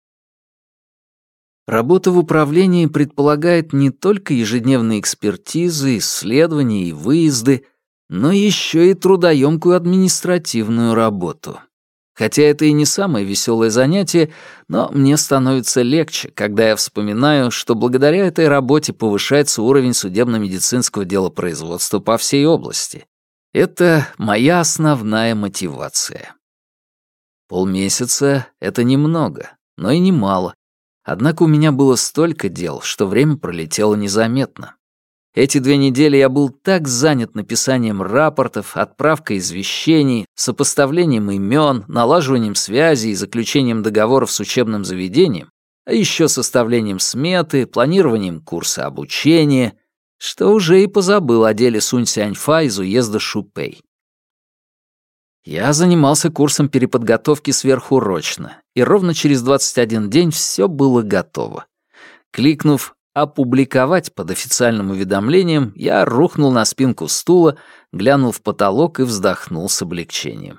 Работа в управлении предполагает не только ежедневные экспертизы, исследования и выезды, но еще и трудоемкую административную работу. Хотя это и не самое веселое занятие, но мне становится легче, когда я вспоминаю, что благодаря этой работе повышается уровень судебно-медицинского делопроизводства по всей области. Это моя основная мотивация. Полмесяца — это немного, но и немало. Однако у меня было столько дел, что время пролетело незаметно. Эти две недели я был так занят написанием рапортов, отправкой извещений, сопоставлением имен, налаживанием связей и заключением договоров с учебным заведением, а еще составлением сметы, планированием курса обучения, что уже и позабыл о деле Сунь Сяньфа из уезда Шупэй. Я занимался курсом переподготовки сверхурочно, и ровно через двадцать один день все было готово. Кликнув «Опубликовать» под официальным уведомлением, я рухнул на спинку стула, глянул в потолок и вздохнул с облегчением.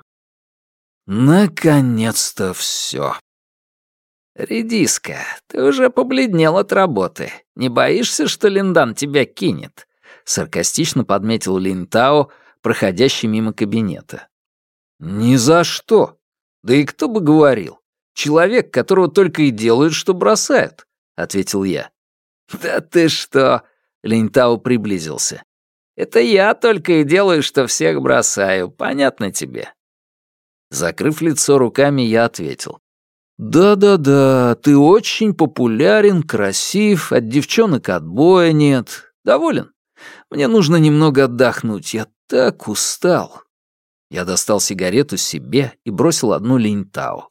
Наконец-то все. «Редиска, ты уже побледнел от работы. Не боишься, что Линдан тебя кинет?» — саркастично подметил Лин Тао, проходящий мимо кабинета. «Ни за что. Да и кто бы говорил. Человек, которого только и делают, что бросают», — ответил я. «Да ты что?» — Лин Тао приблизился. «Это я только и делаю, что всех бросаю. Понятно тебе?» Закрыв лицо руками, я ответил. «Да-да-да, ты очень популярен, красив, от девчонок отбоя нет. Доволен? Мне нужно немного отдохнуть, я так устал». Я достал сигарету себе и бросил одну Линь Тао.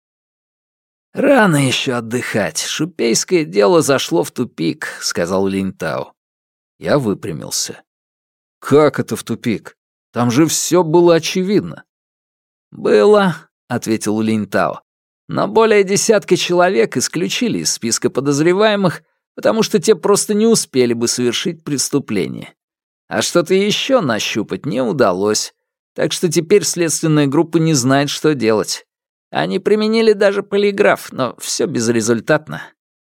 «Рано еще отдыхать. Шупейское дело зашло в тупик», — сказал Линь Тао. Я выпрямился. «Как это в тупик? Там же все было очевидно». «Было», — ответил Линь Тао. «Но более десятка человек исключили из списка подозреваемых, потому что те просто не успели бы совершить преступление. А что-то еще нащупать не удалось. Так что теперь следственная группа не знает, что делать. Они применили даже полиграф, но все безрезультатно».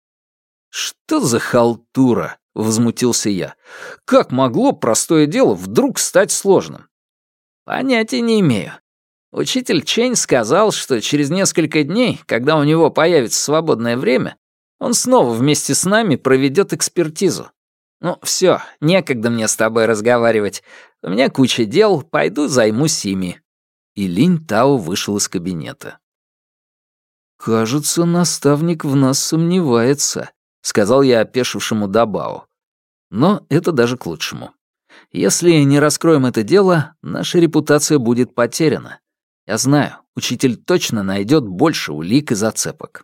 «Что за халтура?» — возмутился я. «Как могло простое дело вдруг стать сложным?» «Понятия не имею. Учитель Чэнь сказал, что через несколько дней, когда у него появится свободное время, он снова вместе с нами проведет экспертизу. Ну, все, некогда мне с тобой разговаривать. У меня куча дел, пойду займусь ими». И Линь Тао вышел из кабинета. «Кажется, наставник в нас сомневается», — сказал я опешившему Дабао. «Но это даже к лучшему. Если не раскроем это дело, наша репутация будет потеряна. Я знаю, учитель точно найдет больше улик и зацепок».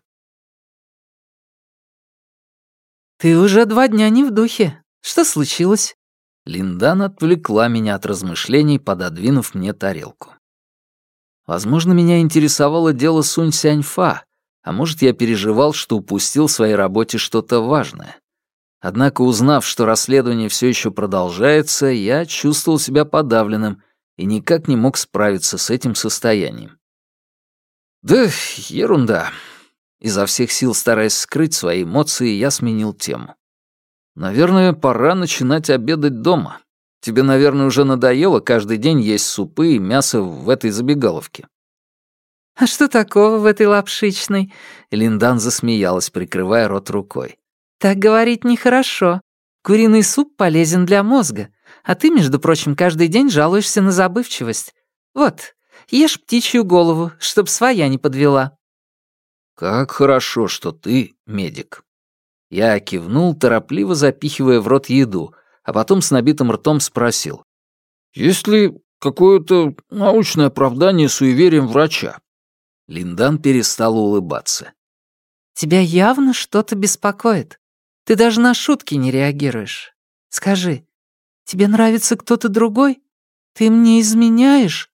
«Ты уже два дня не в духе. Что случилось?»
Линдан отвлекла меня от размышлений, пододвинув мне тарелку. Возможно, меня интересовало дело Сунь Сяньфа, а может, я переживал, что упустил в своей работе что-то важное. Однако, узнав, что расследование все еще продолжается, я чувствовал себя подавленным и никак не мог справиться с этим состоянием. «Да ерунда». Изо всех сил стараясь скрыть свои эмоции, я сменил тему. «Наверное, пора начинать обедать дома. Тебе, наверное, уже надоело каждый день есть супы и мясо в этой забегаловке».
«А что такого в этой лапшичной?»
Линдан засмеялась, прикрывая рот рукой.
«Так говорить нехорошо. Куриный суп полезен для мозга, а ты, между прочим, каждый день жалуешься на забывчивость. Вот, ешь птичью голову, чтоб своя не подвела».
«Как хорошо, что ты медик». Я кивнул, торопливо запихивая в рот еду, а потом с набитым ртом спросил. «Есть ли какое-то научное оправдание суевериям врача?» Линдан перестала улыбаться.
«Тебя явно что-то беспокоит. Ты даже на шутки не реагируешь. Скажи, тебе нравится кто-то другой? Ты мне изменяешь?»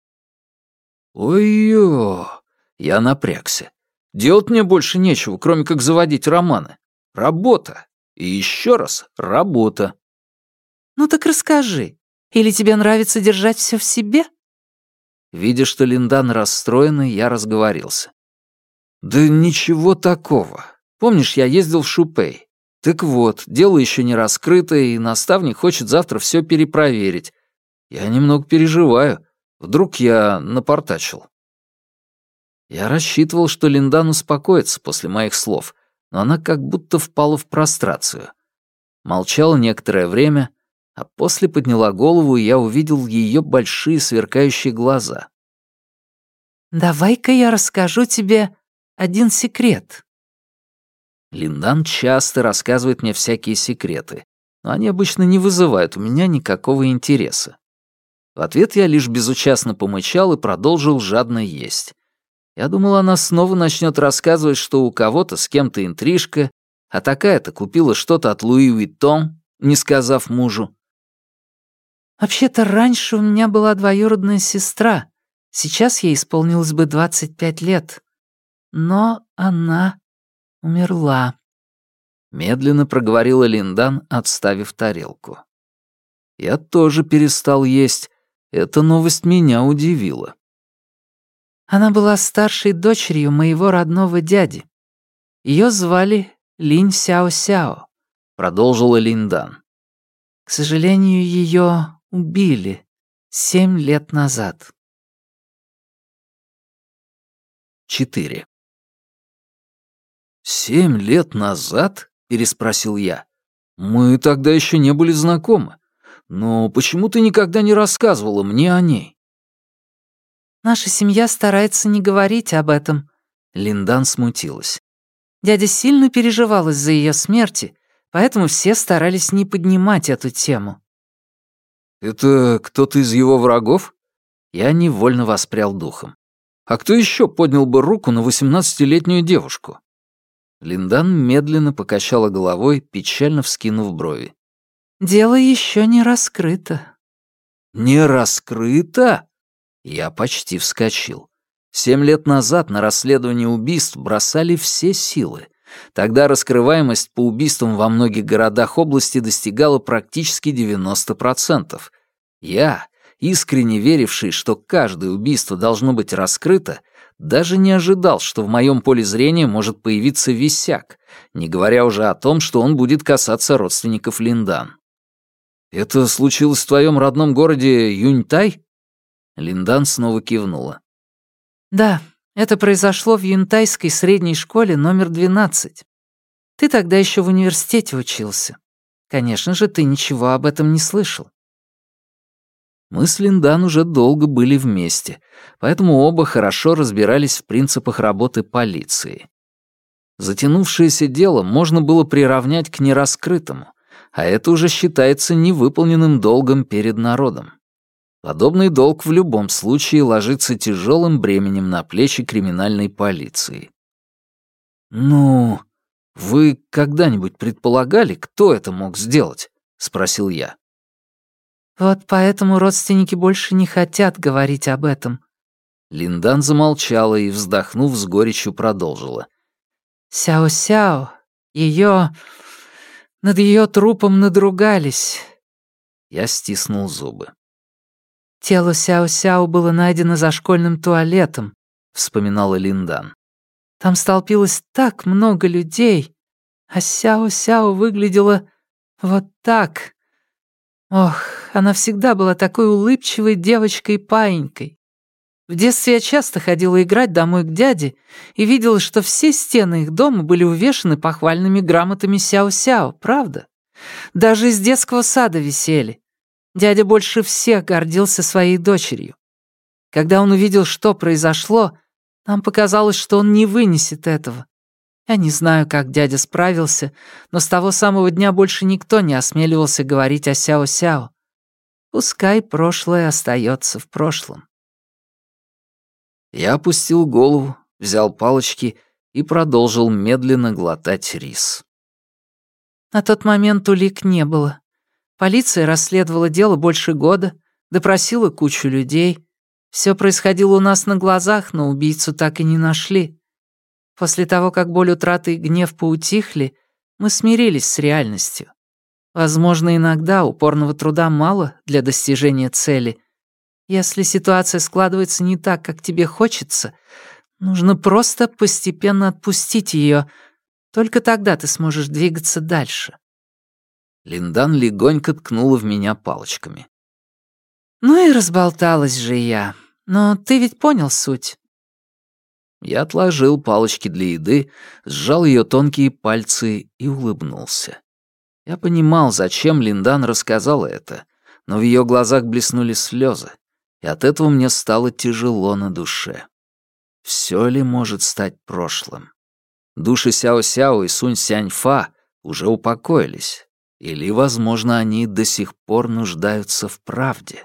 «Ой-ё!» Я напрягся. «Делать мне больше нечего, кроме как заводить романы. Работа. И еще раз работа».
«Ну так расскажи. Или тебе нравится держать все в себе?»
Видя, что Линдан расстроена, я разговорился. «Да ничего такого. Помнишь, я ездил в Шупэй? Так вот, дело еще не раскрыто, и наставник хочет завтра все перепроверить. Я немного переживаю. Вдруг я напортачил». Я рассчитывал, что Линдан успокоится после моих слов, но она как будто впала в прострацию. Молчала некоторое время, а после подняла голову, и я увидел ее большие сверкающие глаза.
«Давай-ка я расскажу тебе один секрет».
Линдан часто рассказывает мне всякие секреты, но они обычно не вызывают у меня никакого интереса. В ответ я лишь безучастно помычал и продолжил жадно есть. Я думал, она снова начнет рассказывать, что у кого-то с кем-то интрижка, а такая-то купила что-то от Луи Виттон, не сказав мужу.
«Вообще-то раньше у меня была двоюродная сестра. Сейчас ей исполнилось бы двадцать пять лет. Но она умерла», — медленно проговорила Линдан, отставив тарелку. Я тоже перестал есть. Эта новость меня удивила. «Она была старшей дочерью моего родного дяди. Ее звали Линь Сяо-Сяо», — продолжила Линдан. «К сожалению, ее убили семь лет назад».
Четыре. «Семь лет назад?» — переспросил я. «Мы тогда еще не были знакомы. Но почему ты никогда не рассказывала мне о ней?»
«Наша семья старается не говорить об этом», — Линдан смутилась. «Дядя сильно переживал из-за ее смерти, поэтому все старались не поднимать эту тему».
«Это кто-то из его врагов?» Я невольно воспрял духом. «А кто еще поднял бы руку на восемнадцатилетнюю девушку?» Линдан медленно покачала головой, печально вскинув брови.
«Дело еще не раскрыто».
«Не раскрыто?» Я почти вскочил. Семь лет назад на расследование убийств бросали все силы. Тогда раскрываемость по убийствам во многих городах области достигала практически девяносто процентов. Я, искренне веривший, что каждое убийство должно быть раскрыто, даже не ожидал, что в моем поле зрения может появиться висяк, не говоря уже о том, что он будет касаться родственников Линдан. «Это случилось в твоем родном городе Юньтай?» Линдан снова кивнула.
«Да, это произошло в Юнтайской средней школе номер двенадцать. Ты тогда еще в университете учился. Конечно же, ты ничего об этом не слышал».
Мы с Линдан уже долго были вместе, поэтому оба хорошо разбирались в принципах работы полиции. Затянувшееся дело можно было приравнять к нераскрытому, а это уже считается невыполненным долгом перед народом. Подобный долг в любом случае ложится тяжелым бременем на плечи криминальной полиции. «Ну, вы когда-нибудь предполагали, кто это мог сделать?» — спросил я.
«Вот поэтому родственники больше не хотят говорить об этом».
Линдан замолчала и, вздохнув, с горечью продолжила.
«Сяо-Сяо, ее... над ее трупом надругались».
Я стиснул зубы.
«Тело Сяо-Сяо было найдено за школьным туалетом», — вспоминала Линдан. «Там столпилось так много людей, а Сяо-Сяо выглядела вот так. Ох, она всегда была такой улыбчивой девочкой-паинькой. В детстве я часто ходила играть домой к дяде и видела, что все стены их дома были увешаны похвальными грамотами Сяо-Сяо, правда? Даже из детского сада висели. Дядя больше всех гордился своей дочерью. Когда он увидел, что произошло, нам показалось, что он не вынесет этого. Я не знаю, как дядя справился, но с того самого дня больше никто не осмеливался говорить о Сяо-Сяо. Пускай прошлое остается в прошлом.
Я опустил голову, взял палочки и продолжил медленно глотать рис.
На тот момент улик не было. Полиция расследовала дело больше года, допросила кучу людей. Все происходило у нас на глазах, но убийцу так и не нашли. После того, как боль утраты и гнев поутихли, мы смирились с реальностью. Возможно, иногда упорного труда мало для достижения цели. Если ситуация складывается не так, как тебе хочется, нужно просто постепенно отпустить ее. Только тогда ты сможешь двигаться дальше.
Линдан легонько ткнула в меня палочками.
Ну и разболталась же я. Но ты ведь понял суть.
Я отложил палочки для еды, сжал ее тонкие пальцы и улыбнулся. Я понимал, зачем Линдан рассказала это, но в ее глазах блеснули слезы, и от этого мне стало тяжело на душе. Все ли может стать прошлым? Души Сяо-Сяо и Сунь-Сянь-Фа уже упокоились, или, возможно, они до сих пор нуждаются в правде.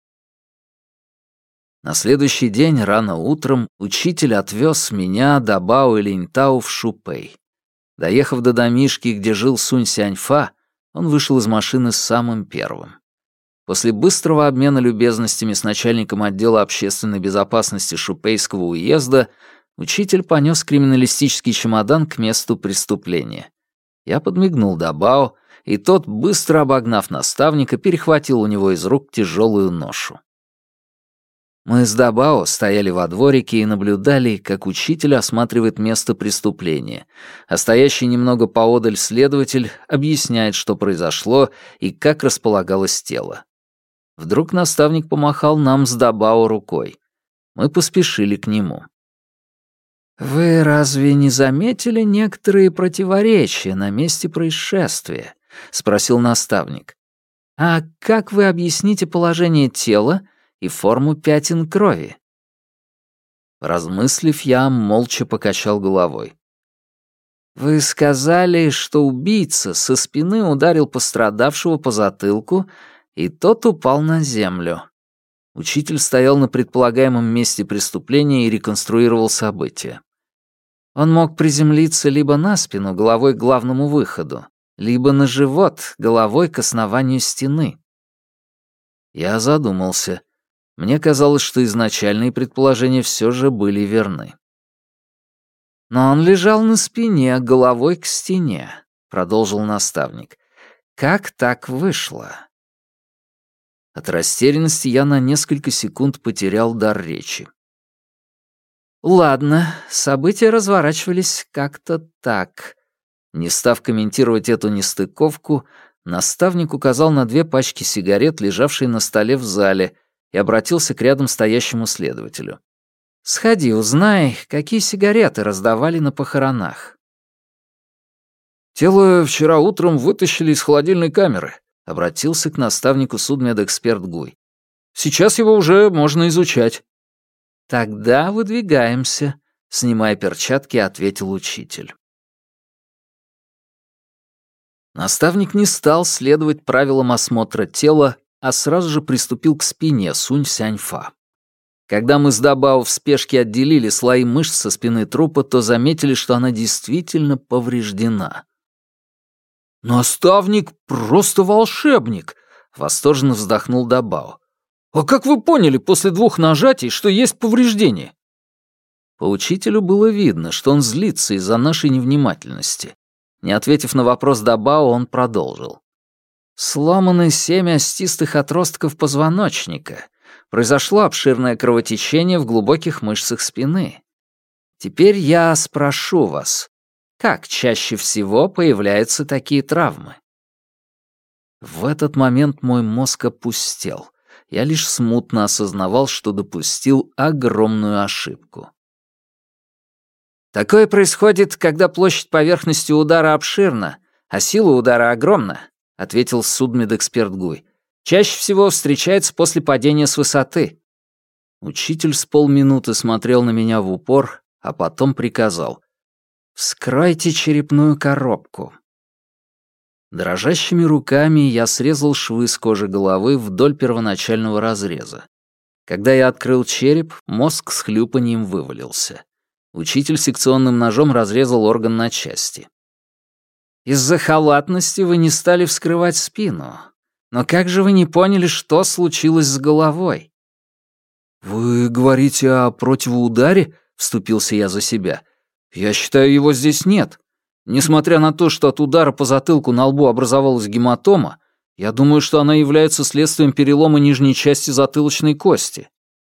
На следующий день рано утром учитель отвез меня, Дабао и Линьтау в Шупэй. Доехав до домишки, где жил Сунь-Сянь-Фа, он вышел из машины самым первым. После быстрого обмена любезностями с начальником отдела общественной безопасности Шупэйского уезда учитель понес криминалистический чемодан к месту преступления. Я подмигнул Дабао, и тот, быстро обогнав наставника, перехватил у него из рук тяжелую ношу. Мы с Дабао стояли во дворике и наблюдали, как учитель осматривает место преступления, а стоящий немного поодаль следователь объясняет, что произошло и как располагалось тело. Вдруг наставник помахал нам с Дабао рукой. Мы поспешили к нему. «Вы разве не заметили некоторые противоречия на месте происшествия?» — спросил наставник. «А как вы объясните положение тела и форму пятен крови?» Размыслив, я молча покачал головой. «Вы сказали, что убийца со спины ударил пострадавшего по затылку, и тот упал на землю». Учитель стоял на предполагаемом месте преступления и реконструировал события. Он мог приземлиться либо на спину, головой к главному выходу, либо на живот, головой к основанию стены. Я задумался. Мне казалось, что изначальные предположения все же были верны. «Но он лежал на спине, головой к стене», — продолжил наставник. «Как так вышло?» От растерянности я на несколько секунд потерял дар речи. «Ладно, события разворачивались как-то так». Не став комментировать эту нестыковку, наставник указал на две пачки сигарет, лежавшие на столе в зале, и обратился к рядом стоящему следователю. «Сходи, узнай, какие сигареты раздавали на похоронах». «Тело вчера утром вытащили из холодильной камеры», — обратился к наставнику судмедэксперт Гуй. «Сейчас его уже можно изучать». «Тогда выдвигаемся», — снимая перчатки, ответил учитель. Наставник не стал следовать правилам осмотра тела, а сразу же приступил к спине Сунь-Сянь-Фа. Когда мы с Дабао в спешке отделили слои мышц со спины трупа, то заметили, что она действительно повреждена. «Наставник просто волшебник!» — восторженно вздохнул Дабао. «А как вы поняли после двух нажатий, что есть повреждение?» По учителю было видно, что он злится из-за нашей невнимательности. Не ответив на вопрос Дабао, он продолжил. «Сломаны семь остистых отростков позвоночника. Произошло обширное кровотечение в глубоких мышцах спины. Теперь я спрошу вас, как чаще всего появляются такие травмы? В этот момент мой мозг опустел. Я лишь смутно осознавал, что допустил огромную ошибку. Такое происходит, когда площадь поверхности удара обширна, а сила удара огромна, ответил судмедэксперт Гуй. Чаще всего встречается после падения с высоты. Учитель с полминуты смотрел на меня в упор, а потом приказал: «Вскройте черепную коробку». Дрожащими руками я срезал швы с кожи головы вдоль первоначального разреза. Когда я открыл череп, мозг с хлюпаньем вывалился. Учитель секционным ножом разрезал орган на части. «Из-за халатности вы не стали вскрывать спину. Но как же вы не поняли, что случилось с головой?» «Вы говорите о противоударе?» — вступился я за себя. «Я считаю, его здесь нет. Несмотря на то, что от удара по затылку на лбу образовалась гематома, я думаю, что она является следствием перелома нижней части затылочной кости».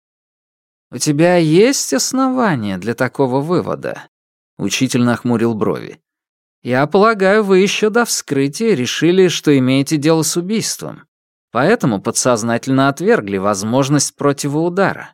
«У тебя есть основания для такого вывода?» Учитель нахмурил брови. «Я полагаю, вы еще до вскрытия решили, что имеете дело с убийством, поэтому подсознательно отвергли возможность противоудара».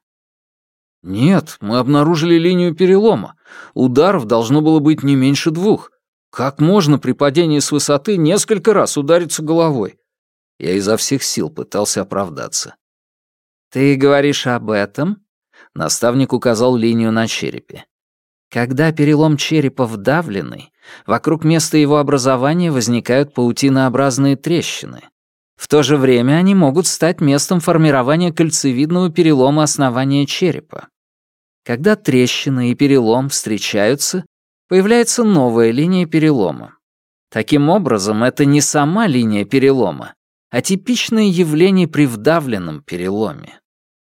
«Нет, мы обнаружили линию перелома. Ударов должно было быть не меньше двух. Как можно при падении с высоты несколько раз удариться головой?» Я изо всех сил пытался оправдаться. «Ты говоришь об этом?» Наставник указал линию на черепе. «Когда перелом черепа вдавленный, вокруг места его образования возникают паутинообразные трещины. В то же время они могут стать местом формирования кольцевидного перелома основания черепа. Когда трещина и перелом встречаются, появляется новая линия перелома. Таким образом, это не сама линия перелома, а типичное явление при вдавленном переломе».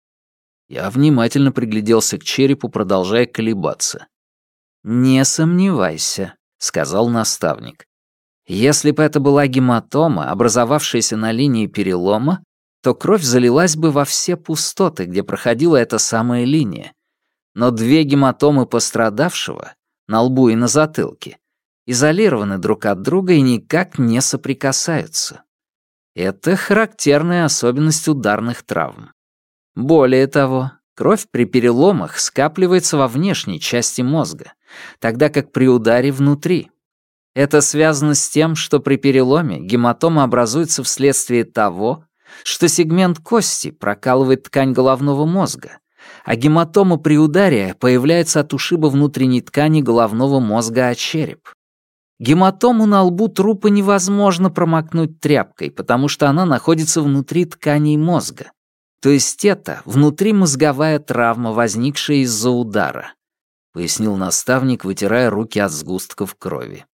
Я внимательно пригляделся к черепу, продолжая колебаться. «Не сомневайся», — сказал наставник. «Если бы это была гематома, образовавшаяся на линии перелома, то кровь залилась бы во все пустоты, где проходила эта самая линия. Но две гематомы пострадавшего, на лбу и на затылке, изолированы друг от друга и никак не соприкасаются. Это характерная особенность ударных травм. Более того, кровь при переломах скапливается во внешней части мозга, тогда как при ударе внутри. Это связано с тем, что при переломе гематома образуется вследствие того, что сегмент кости прокалывает ткань головного мозга, а гематома при ударе появляется от ушиба внутренней ткани головного мозга о череп. Гематому на лбу трупа невозможно промокнуть тряпкой, потому что она находится внутри тканей мозга. То есть это внутримозговая травма, возникшая из-за удара, пояснил наставник, вытирая руки от сгустков крови.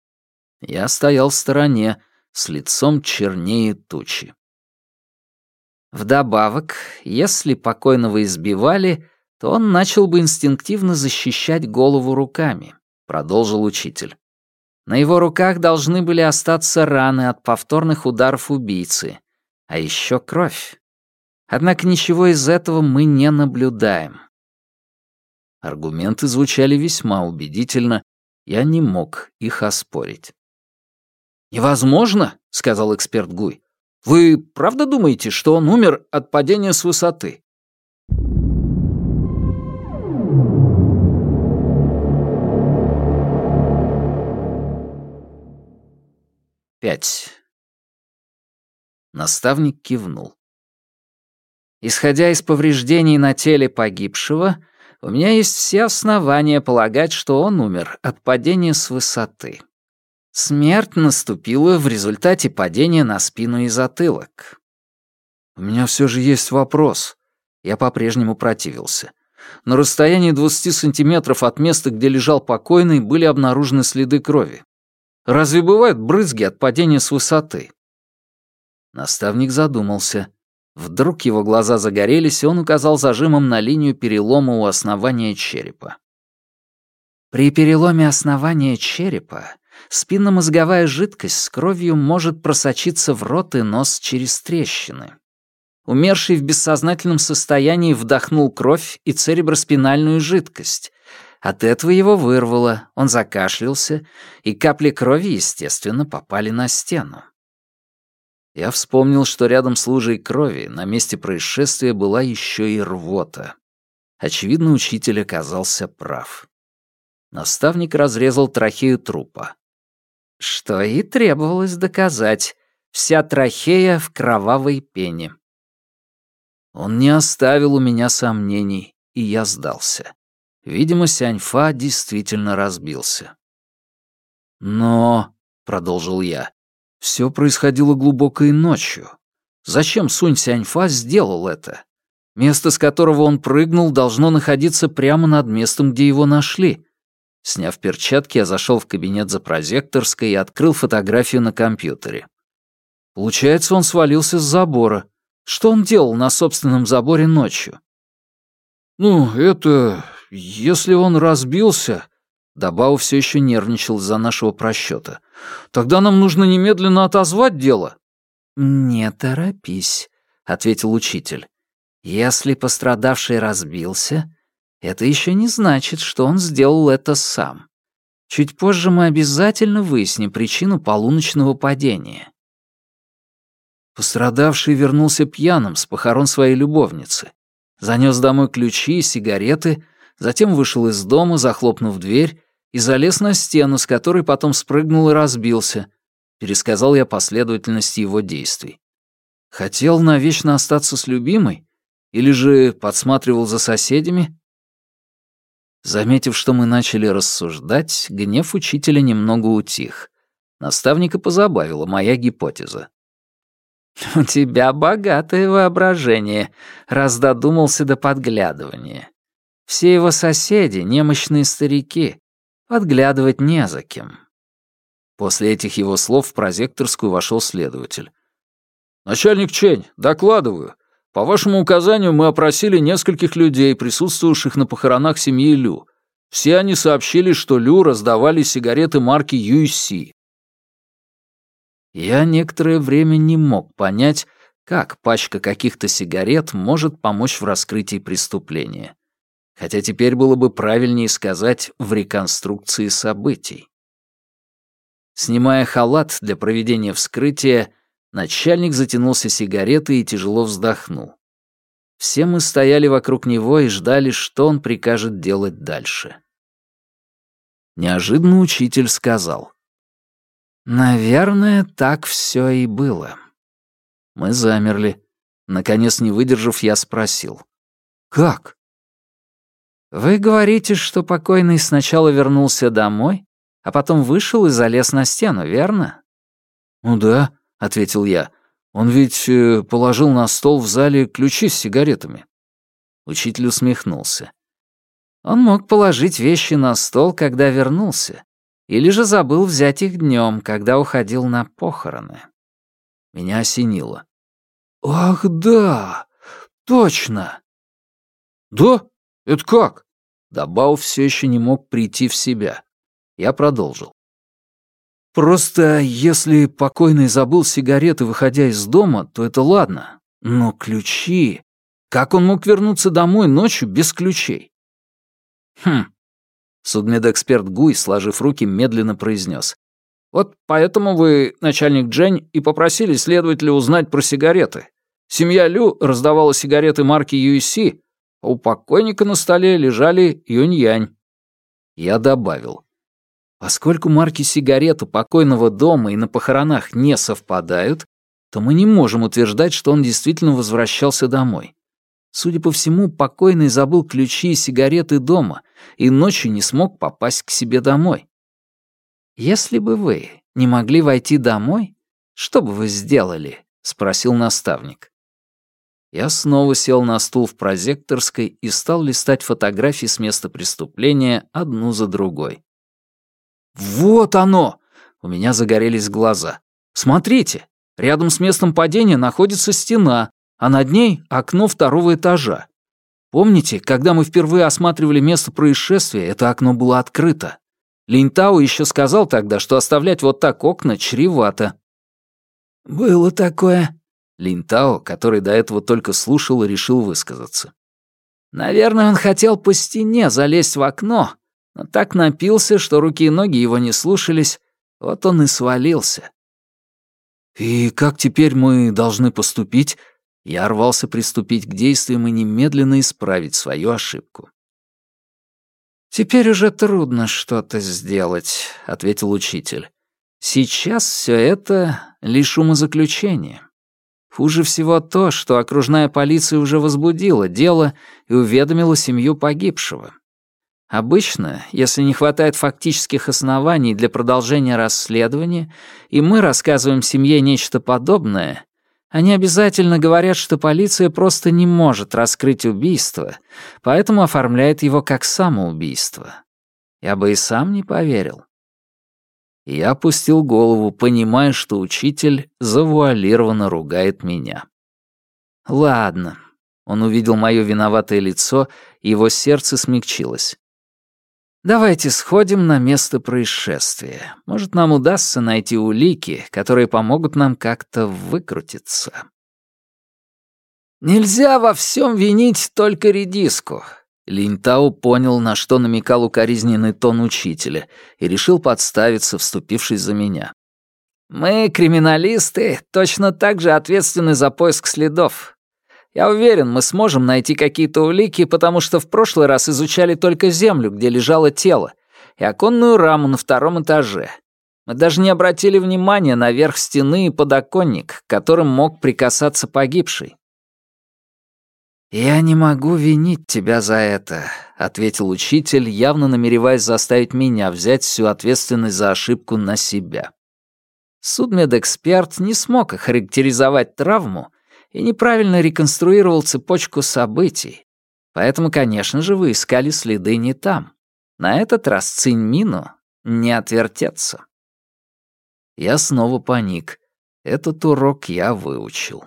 Я стоял в стороне, с лицом чернее тучи. Вдобавок, если покойного избивали, то он начал бы инстинктивно защищать голову руками, продолжил учитель. На его руках должны были остаться раны от повторных ударов убийцы, а еще кровь. Однако ничего из этого мы не наблюдаем. Аргументы звучали весьма убедительно, я не мог их оспорить. «Невозможно», — сказал эксперт Гуй. «Вы правда думаете, что он умер от падения с высоты?» Пять. Наставник кивнул. Исходя из повреждений на теле погибшего, у меня есть все основания полагать, что он умер от падения с высоты. Смерть наступила в результате падения на спину и затылок. У меня все же есть вопрос. Я по-прежнему противился. На расстоянии двадцати сантиметров от места, где лежал покойный, были обнаружены следы крови. Разве бывают брызги от падения с высоты? Наставник задумался. Вдруг его глаза загорелись, и он указал зажимом на линию перелома у основания черепа. При переломе основания черепа спинномозговая жидкость с кровью может просочиться в рот и нос через трещины. Умерший в бессознательном состоянии вдохнул кровь и цереброспинальную жидкость. От этого его вырвало, он закашлялся, и капли крови, естественно, попали на стену. Я вспомнил, что рядом с лужей крови на месте происшествия была еще и рвота. Очевидно, учитель оказался прав. Наставник разрезал трахею трупа. Что и требовалось доказать. Вся трахея в кровавой пене. Он не оставил у меня сомнений, и я сдался. Видимо, Сяньфа действительно разбился. «Но», — продолжил я, — «все происходило глубокой ночью. Зачем Сунь Сяньфа сделал это? Место, с которого он прыгнул, должно находиться прямо над местом, где его нашли». Сняв перчатки, я зашел в кабинет за прозекторской и открыл фотографию на компьютере. Получается, он свалился с забора. Что он делал на собственном заборе ночью? «Ну, это... если он разбился...» Дабао все еще нервничал из-за нашего просчета. «Тогда нам нужно немедленно отозвать дело». «Не торопись», — ответил учитель. «Если пострадавший разбился, это еще не значит, что он сделал это сам. Чуть позже мы обязательно выясним причину полуночного падения». Пострадавший вернулся пьяным с похорон своей любовницы. Занес домой ключи и сигареты, затем вышел из дома, захлопнув дверь, и залез на стену, с которой потом спрыгнул и разбился. Пересказал я последовательность его действий. Хотел навечно остаться с любимой? Или же подсматривал за соседями? Заметив, что мы начали рассуждать, гнев учителя немного утих. Наставника позабавила моя гипотеза. «У тебя богатое воображение, раз додумался до подглядывания. Все его соседи — немощные старики, подглядывать не за кем». После этих его слов в прозекторскую вошел следователь. «Начальник Чэнь, докладываю. По вашему указанию мы опросили нескольких людей, присутствовавших на похоронах семьи Лю. Все они сообщили, что Лю раздавали сигареты марки Ю Си. Я некоторое время не мог понять, как пачка каких-то сигарет может помочь в раскрытии преступления. Хотя теперь было бы правильнее сказать «в реконструкции событий». Снимая халат для проведения вскрытия, начальник затянулся сигаретой и тяжело вздохнул. Все мы стояли вокруг него и ждали, что он прикажет делать дальше. Неожиданно учитель сказал: «Наверное, так все и было». Мы замерли. Наконец, не выдержав, я спросил: «Как?» «Вы говорите, что покойный сначала вернулся домой, а потом вышел и залез на стену, верно?» «Ну да», — ответил я. «Он ведь э, положил на стол в зале ключи с сигаретами». Учитель усмехнулся. «Он мог положить вещи на стол, когда вернулся, или же забыл взять их днем, когда уходил на похороны». Меня осенило. «Ах, да! Точно!» «Да? Это как?» Дабао все еще не мог прийти в себя. Я продолжил. «Просто если покойный забыл сигареты, выходя из дома, то это ладно. Но ключи... Как он мог вернуться домой ночью без ключей?» «Хм...» Судмедэксперт Гуй, сложив руки, медленно произнес. «Вот поэтому вы, начальник Джень, и попросили следователя узнать про сигареты. Семья Лю раздавала сигареты марки Ю Си, а у покойника на столе лежали Юнь-Янь». Я добавил. Поскольку марки сигарет у покойного дома и на похоронах не совпадают, то мы не можем утверждать, что он действительно возвращался домой. Судя по всему, покойный забыл ключи и сигареты дома и ночью не смог попасть к себе домой. «Если бы вы не могли войти домой, что бы вы сделали?» — спросил наставник. Я снова сел на стул в прозекторской и стал листать фотографии с места преступления одну за другой. «Вот оно!» — у меня загорелись глаза. «Смотрите, рядом с местом падения находится стена, а над ней окно второго этажа. Помните, когда мы впервые осматривали место происшествия, это окно было открыто? Линь-Тао еще сказал тогда, что оставлять вот так окна чревато». «Было такое», Линтао, который до этого только слушал, решил высказаться. Наверное, он хотел по стене залезть в окно, но так напился, что руки и ноги его не слушались, вот он и свалился. «И как теперь мы должны поступить?» Я рвался приступить к действиям и немедленно исправить свою ошибку. «Теперь уже трудно что-то сделать», — ответил учитель. «Сейчас все это лишь умозаключение. Хуже всего то, что окружная полиция уже возбудила дело и уведомила семью погибшего. Обычно, если не хватает фактических оснований для продолжения расследования, и мы рассказываем семье нечто подобное, они обязательно говорят, что полиция просто не может раскрыть убийство, поэтому оформляет его как самоубийство. Я бы и сам не поверил». Я опустил голову, понимая, что учитель завуалированно ругает меня. «Ладно». Он увидел моё виноватое лицо, и его сердце смягчилось. «Давайте сходим на место происшествия. Может, нам удастся найти улики, которые помогут нам как-то выкрутиться». «Нельзя во всем винить только редиску». Линтао понял, на что намекал укоризненный тон учителя, и решил подставиться, вступившись за меня. «Мы, криминалисты, точно так же ответственны за поиск следов. Я уверен, мы сможем найти какие-то улики, потому что в прошлый раз изучали только землю, где лежало тело, и оконную раму на втором этаже. Мы даже не обратили внимания на верх стены и подоконник, к которым мог прикасаться погибший». «Я не могу винить тебя за это», — ответил учитель, явно намереваясь заставить меня взять всю ответственность за ошибку на себя. Судмедэксперт не смог охарактеризовать травму и неправильно реконструировал цепочку событий, поэтому, конечно же, вы искали следы не там. На этот раз Циньмину не отвертеться. Я снова паник. Этот урок я выучил.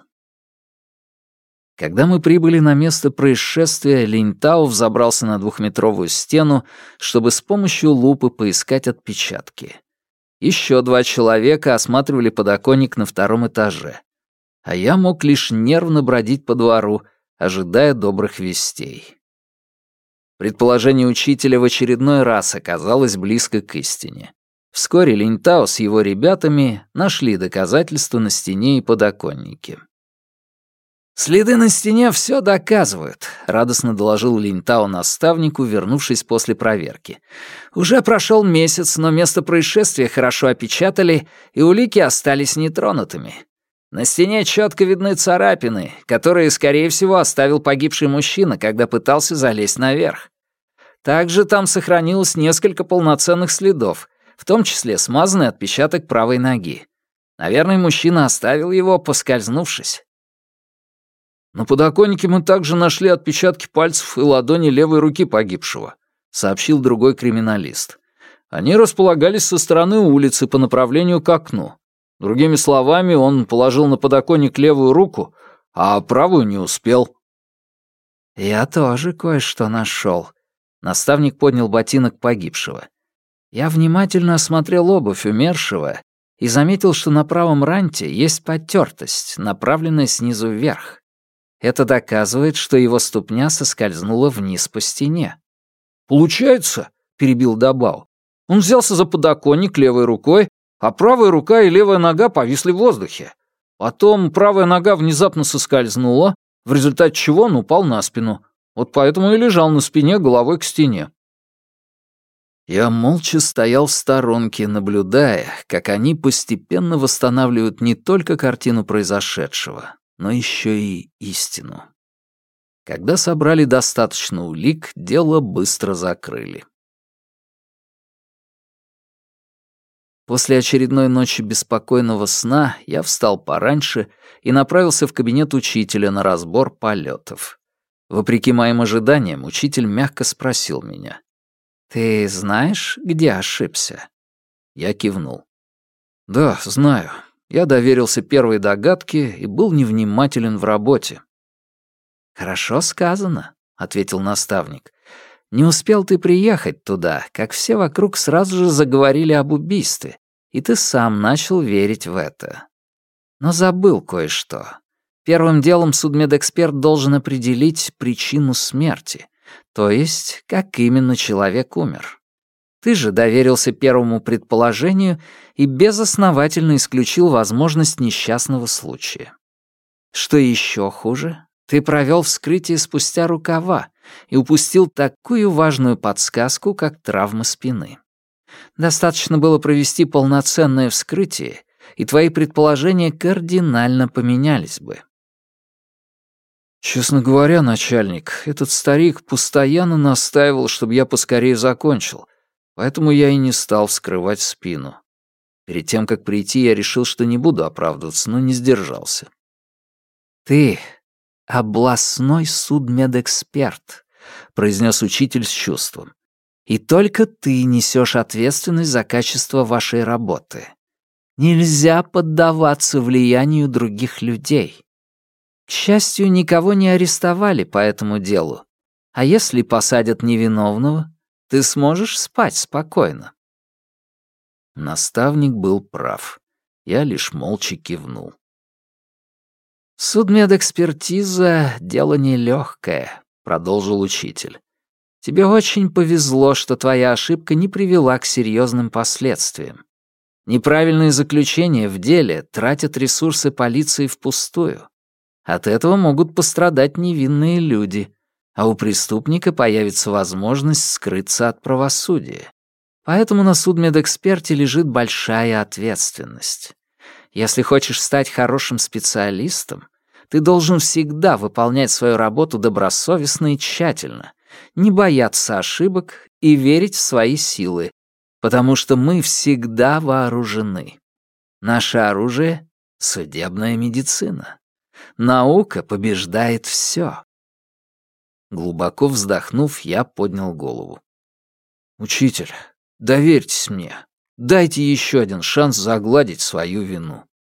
Когда мы прибыли на место происшествия, Линтао взобрался на двухметровую стену, чтобы с помощью лупы поискать отпечатки. Еще два человека осматривали подоконник на втором этаже. А я мог лишь нервно бродить по двору, ожидая добрых вестей. Предположение учителя в очередной раз оказалось близко к истине. Вскоре Линтао с его ребятами нашли доказательства на стене и подоконнике. «Следы на стене все доказывают», — радостно доложил Линтао наставнику, вернувшись после проверки. «Уже прошел месяц, но место происшествия хорошо опечатали, и улики остались нетронутыми. На стене четко видны царапины, которые, скорее всего, оставил погибший мужчина, когда пытался залезть наверх. Также там сохранилось несколько полноценных следов, в том числе смазанный отпечаток правой ноги. Наверное, мужчина оставил его, поскользнувшись». «На подоконнике мы также нашли отпечатки пальцев и ладони левой руки погибшего», — сообщил другой криминалист. «Они располагались со стороны улицы по направлению к окну. Другими словами, он положил на подоконник левую руку, а правую не успел». «Я тоже кое-что нашел». Наставник поднял ботинок погибшего. «Я внимательно осмотрел обувь умершего и заметил, что на правом ранте есть потертость, направленная снизу вверх. Это доказывает, что его ступня соскользнула вниз по стене». «Получается», — перебил Дабао, — «он взялся за подоконник левой рукой, а правая рука и левая нога повисли в воздухе. Потом правая нога внезапно соскользнула, в результате чего он упал на спину. Вот поэтому и лежал на спине головой к стене». Я молча стоял в сторонке, наблюдая, как они постепенно восстанавливают не только картину произошедшего, но еще и истину. Когда собрали достаточно улик, дело быстро закрыли. После очередной ночи беспокойного сна я встал пораньше и направился в кабинет учителя на разбор полетов. Вопреки моим ожиданиям, учитель мягко спросил меня: «Ты знаешь, где ошибся?» Я кивнул. «Да, знаю. Я доверился первой догадке и был невнимателен в работе». «Хорошо сказано», — ответил наставник. «Не успел ты приехать туда, как все вокруг сразу же заговорили об убийстве, и ты сам начал верить в это. Но забыл кое-что. Первым делом судмедэксперт должен определить причину смерти, то есть, как именно человек умер. Ты же доверился первому предположению и безосновательно исключил возможность несчастного случая. Что еще хуже, ты провел вскрытие спустя рукава и упустил такую важную подсказку, как травма спины. Достаточно было провести полноценное вскрытие, и твои предположения кардинально поменялись бы. Честно говоря, начальник, этот старик постоянно настаивал, чтобы я поскорее закончил, поэтому я и не стал вскрывать спину. Перед тем, как прийти, я решил, что не буду оправдываться, но не сдержался. «Ты — областной судмедэксперт», — произнес учитель с чувством. «И только ты несешь ответственность за качество вашей работы. Нельзя поддаваться влиянию других людей. К счастью, никого не арестовали по этому делу. А если посадят невиновного, ты сможешь спать спокойно». Наставник был прав. Я лишь молча кивнул. «Судмедэкспертиза — дело нелегкое», — продолжил учитель. «Тебе очень повезло, что твоя ошибка не привела к серьезным последствиям. Неправильные заключения в деле тратят ресурсы полиции впустую. От этого могут пострадать невинные люди, а у преступника появится возможность скрыться от правосудия. Поэтому на судмедэксперте лежит большая ответственность. Если хочешь стать хорошим специалистом, ты должен всегда выполнять свою работу добросовестно и тщательно, не бояться ошибок и верить в свои силы, потому что мы всегда вооружены. Наше оружие — судебная медицина. Наука побеждает все. Глубоко вздохнув, я поднял голову. «Учитель, доверьтесь мне. Дайте еще один шанс загладить свою вину».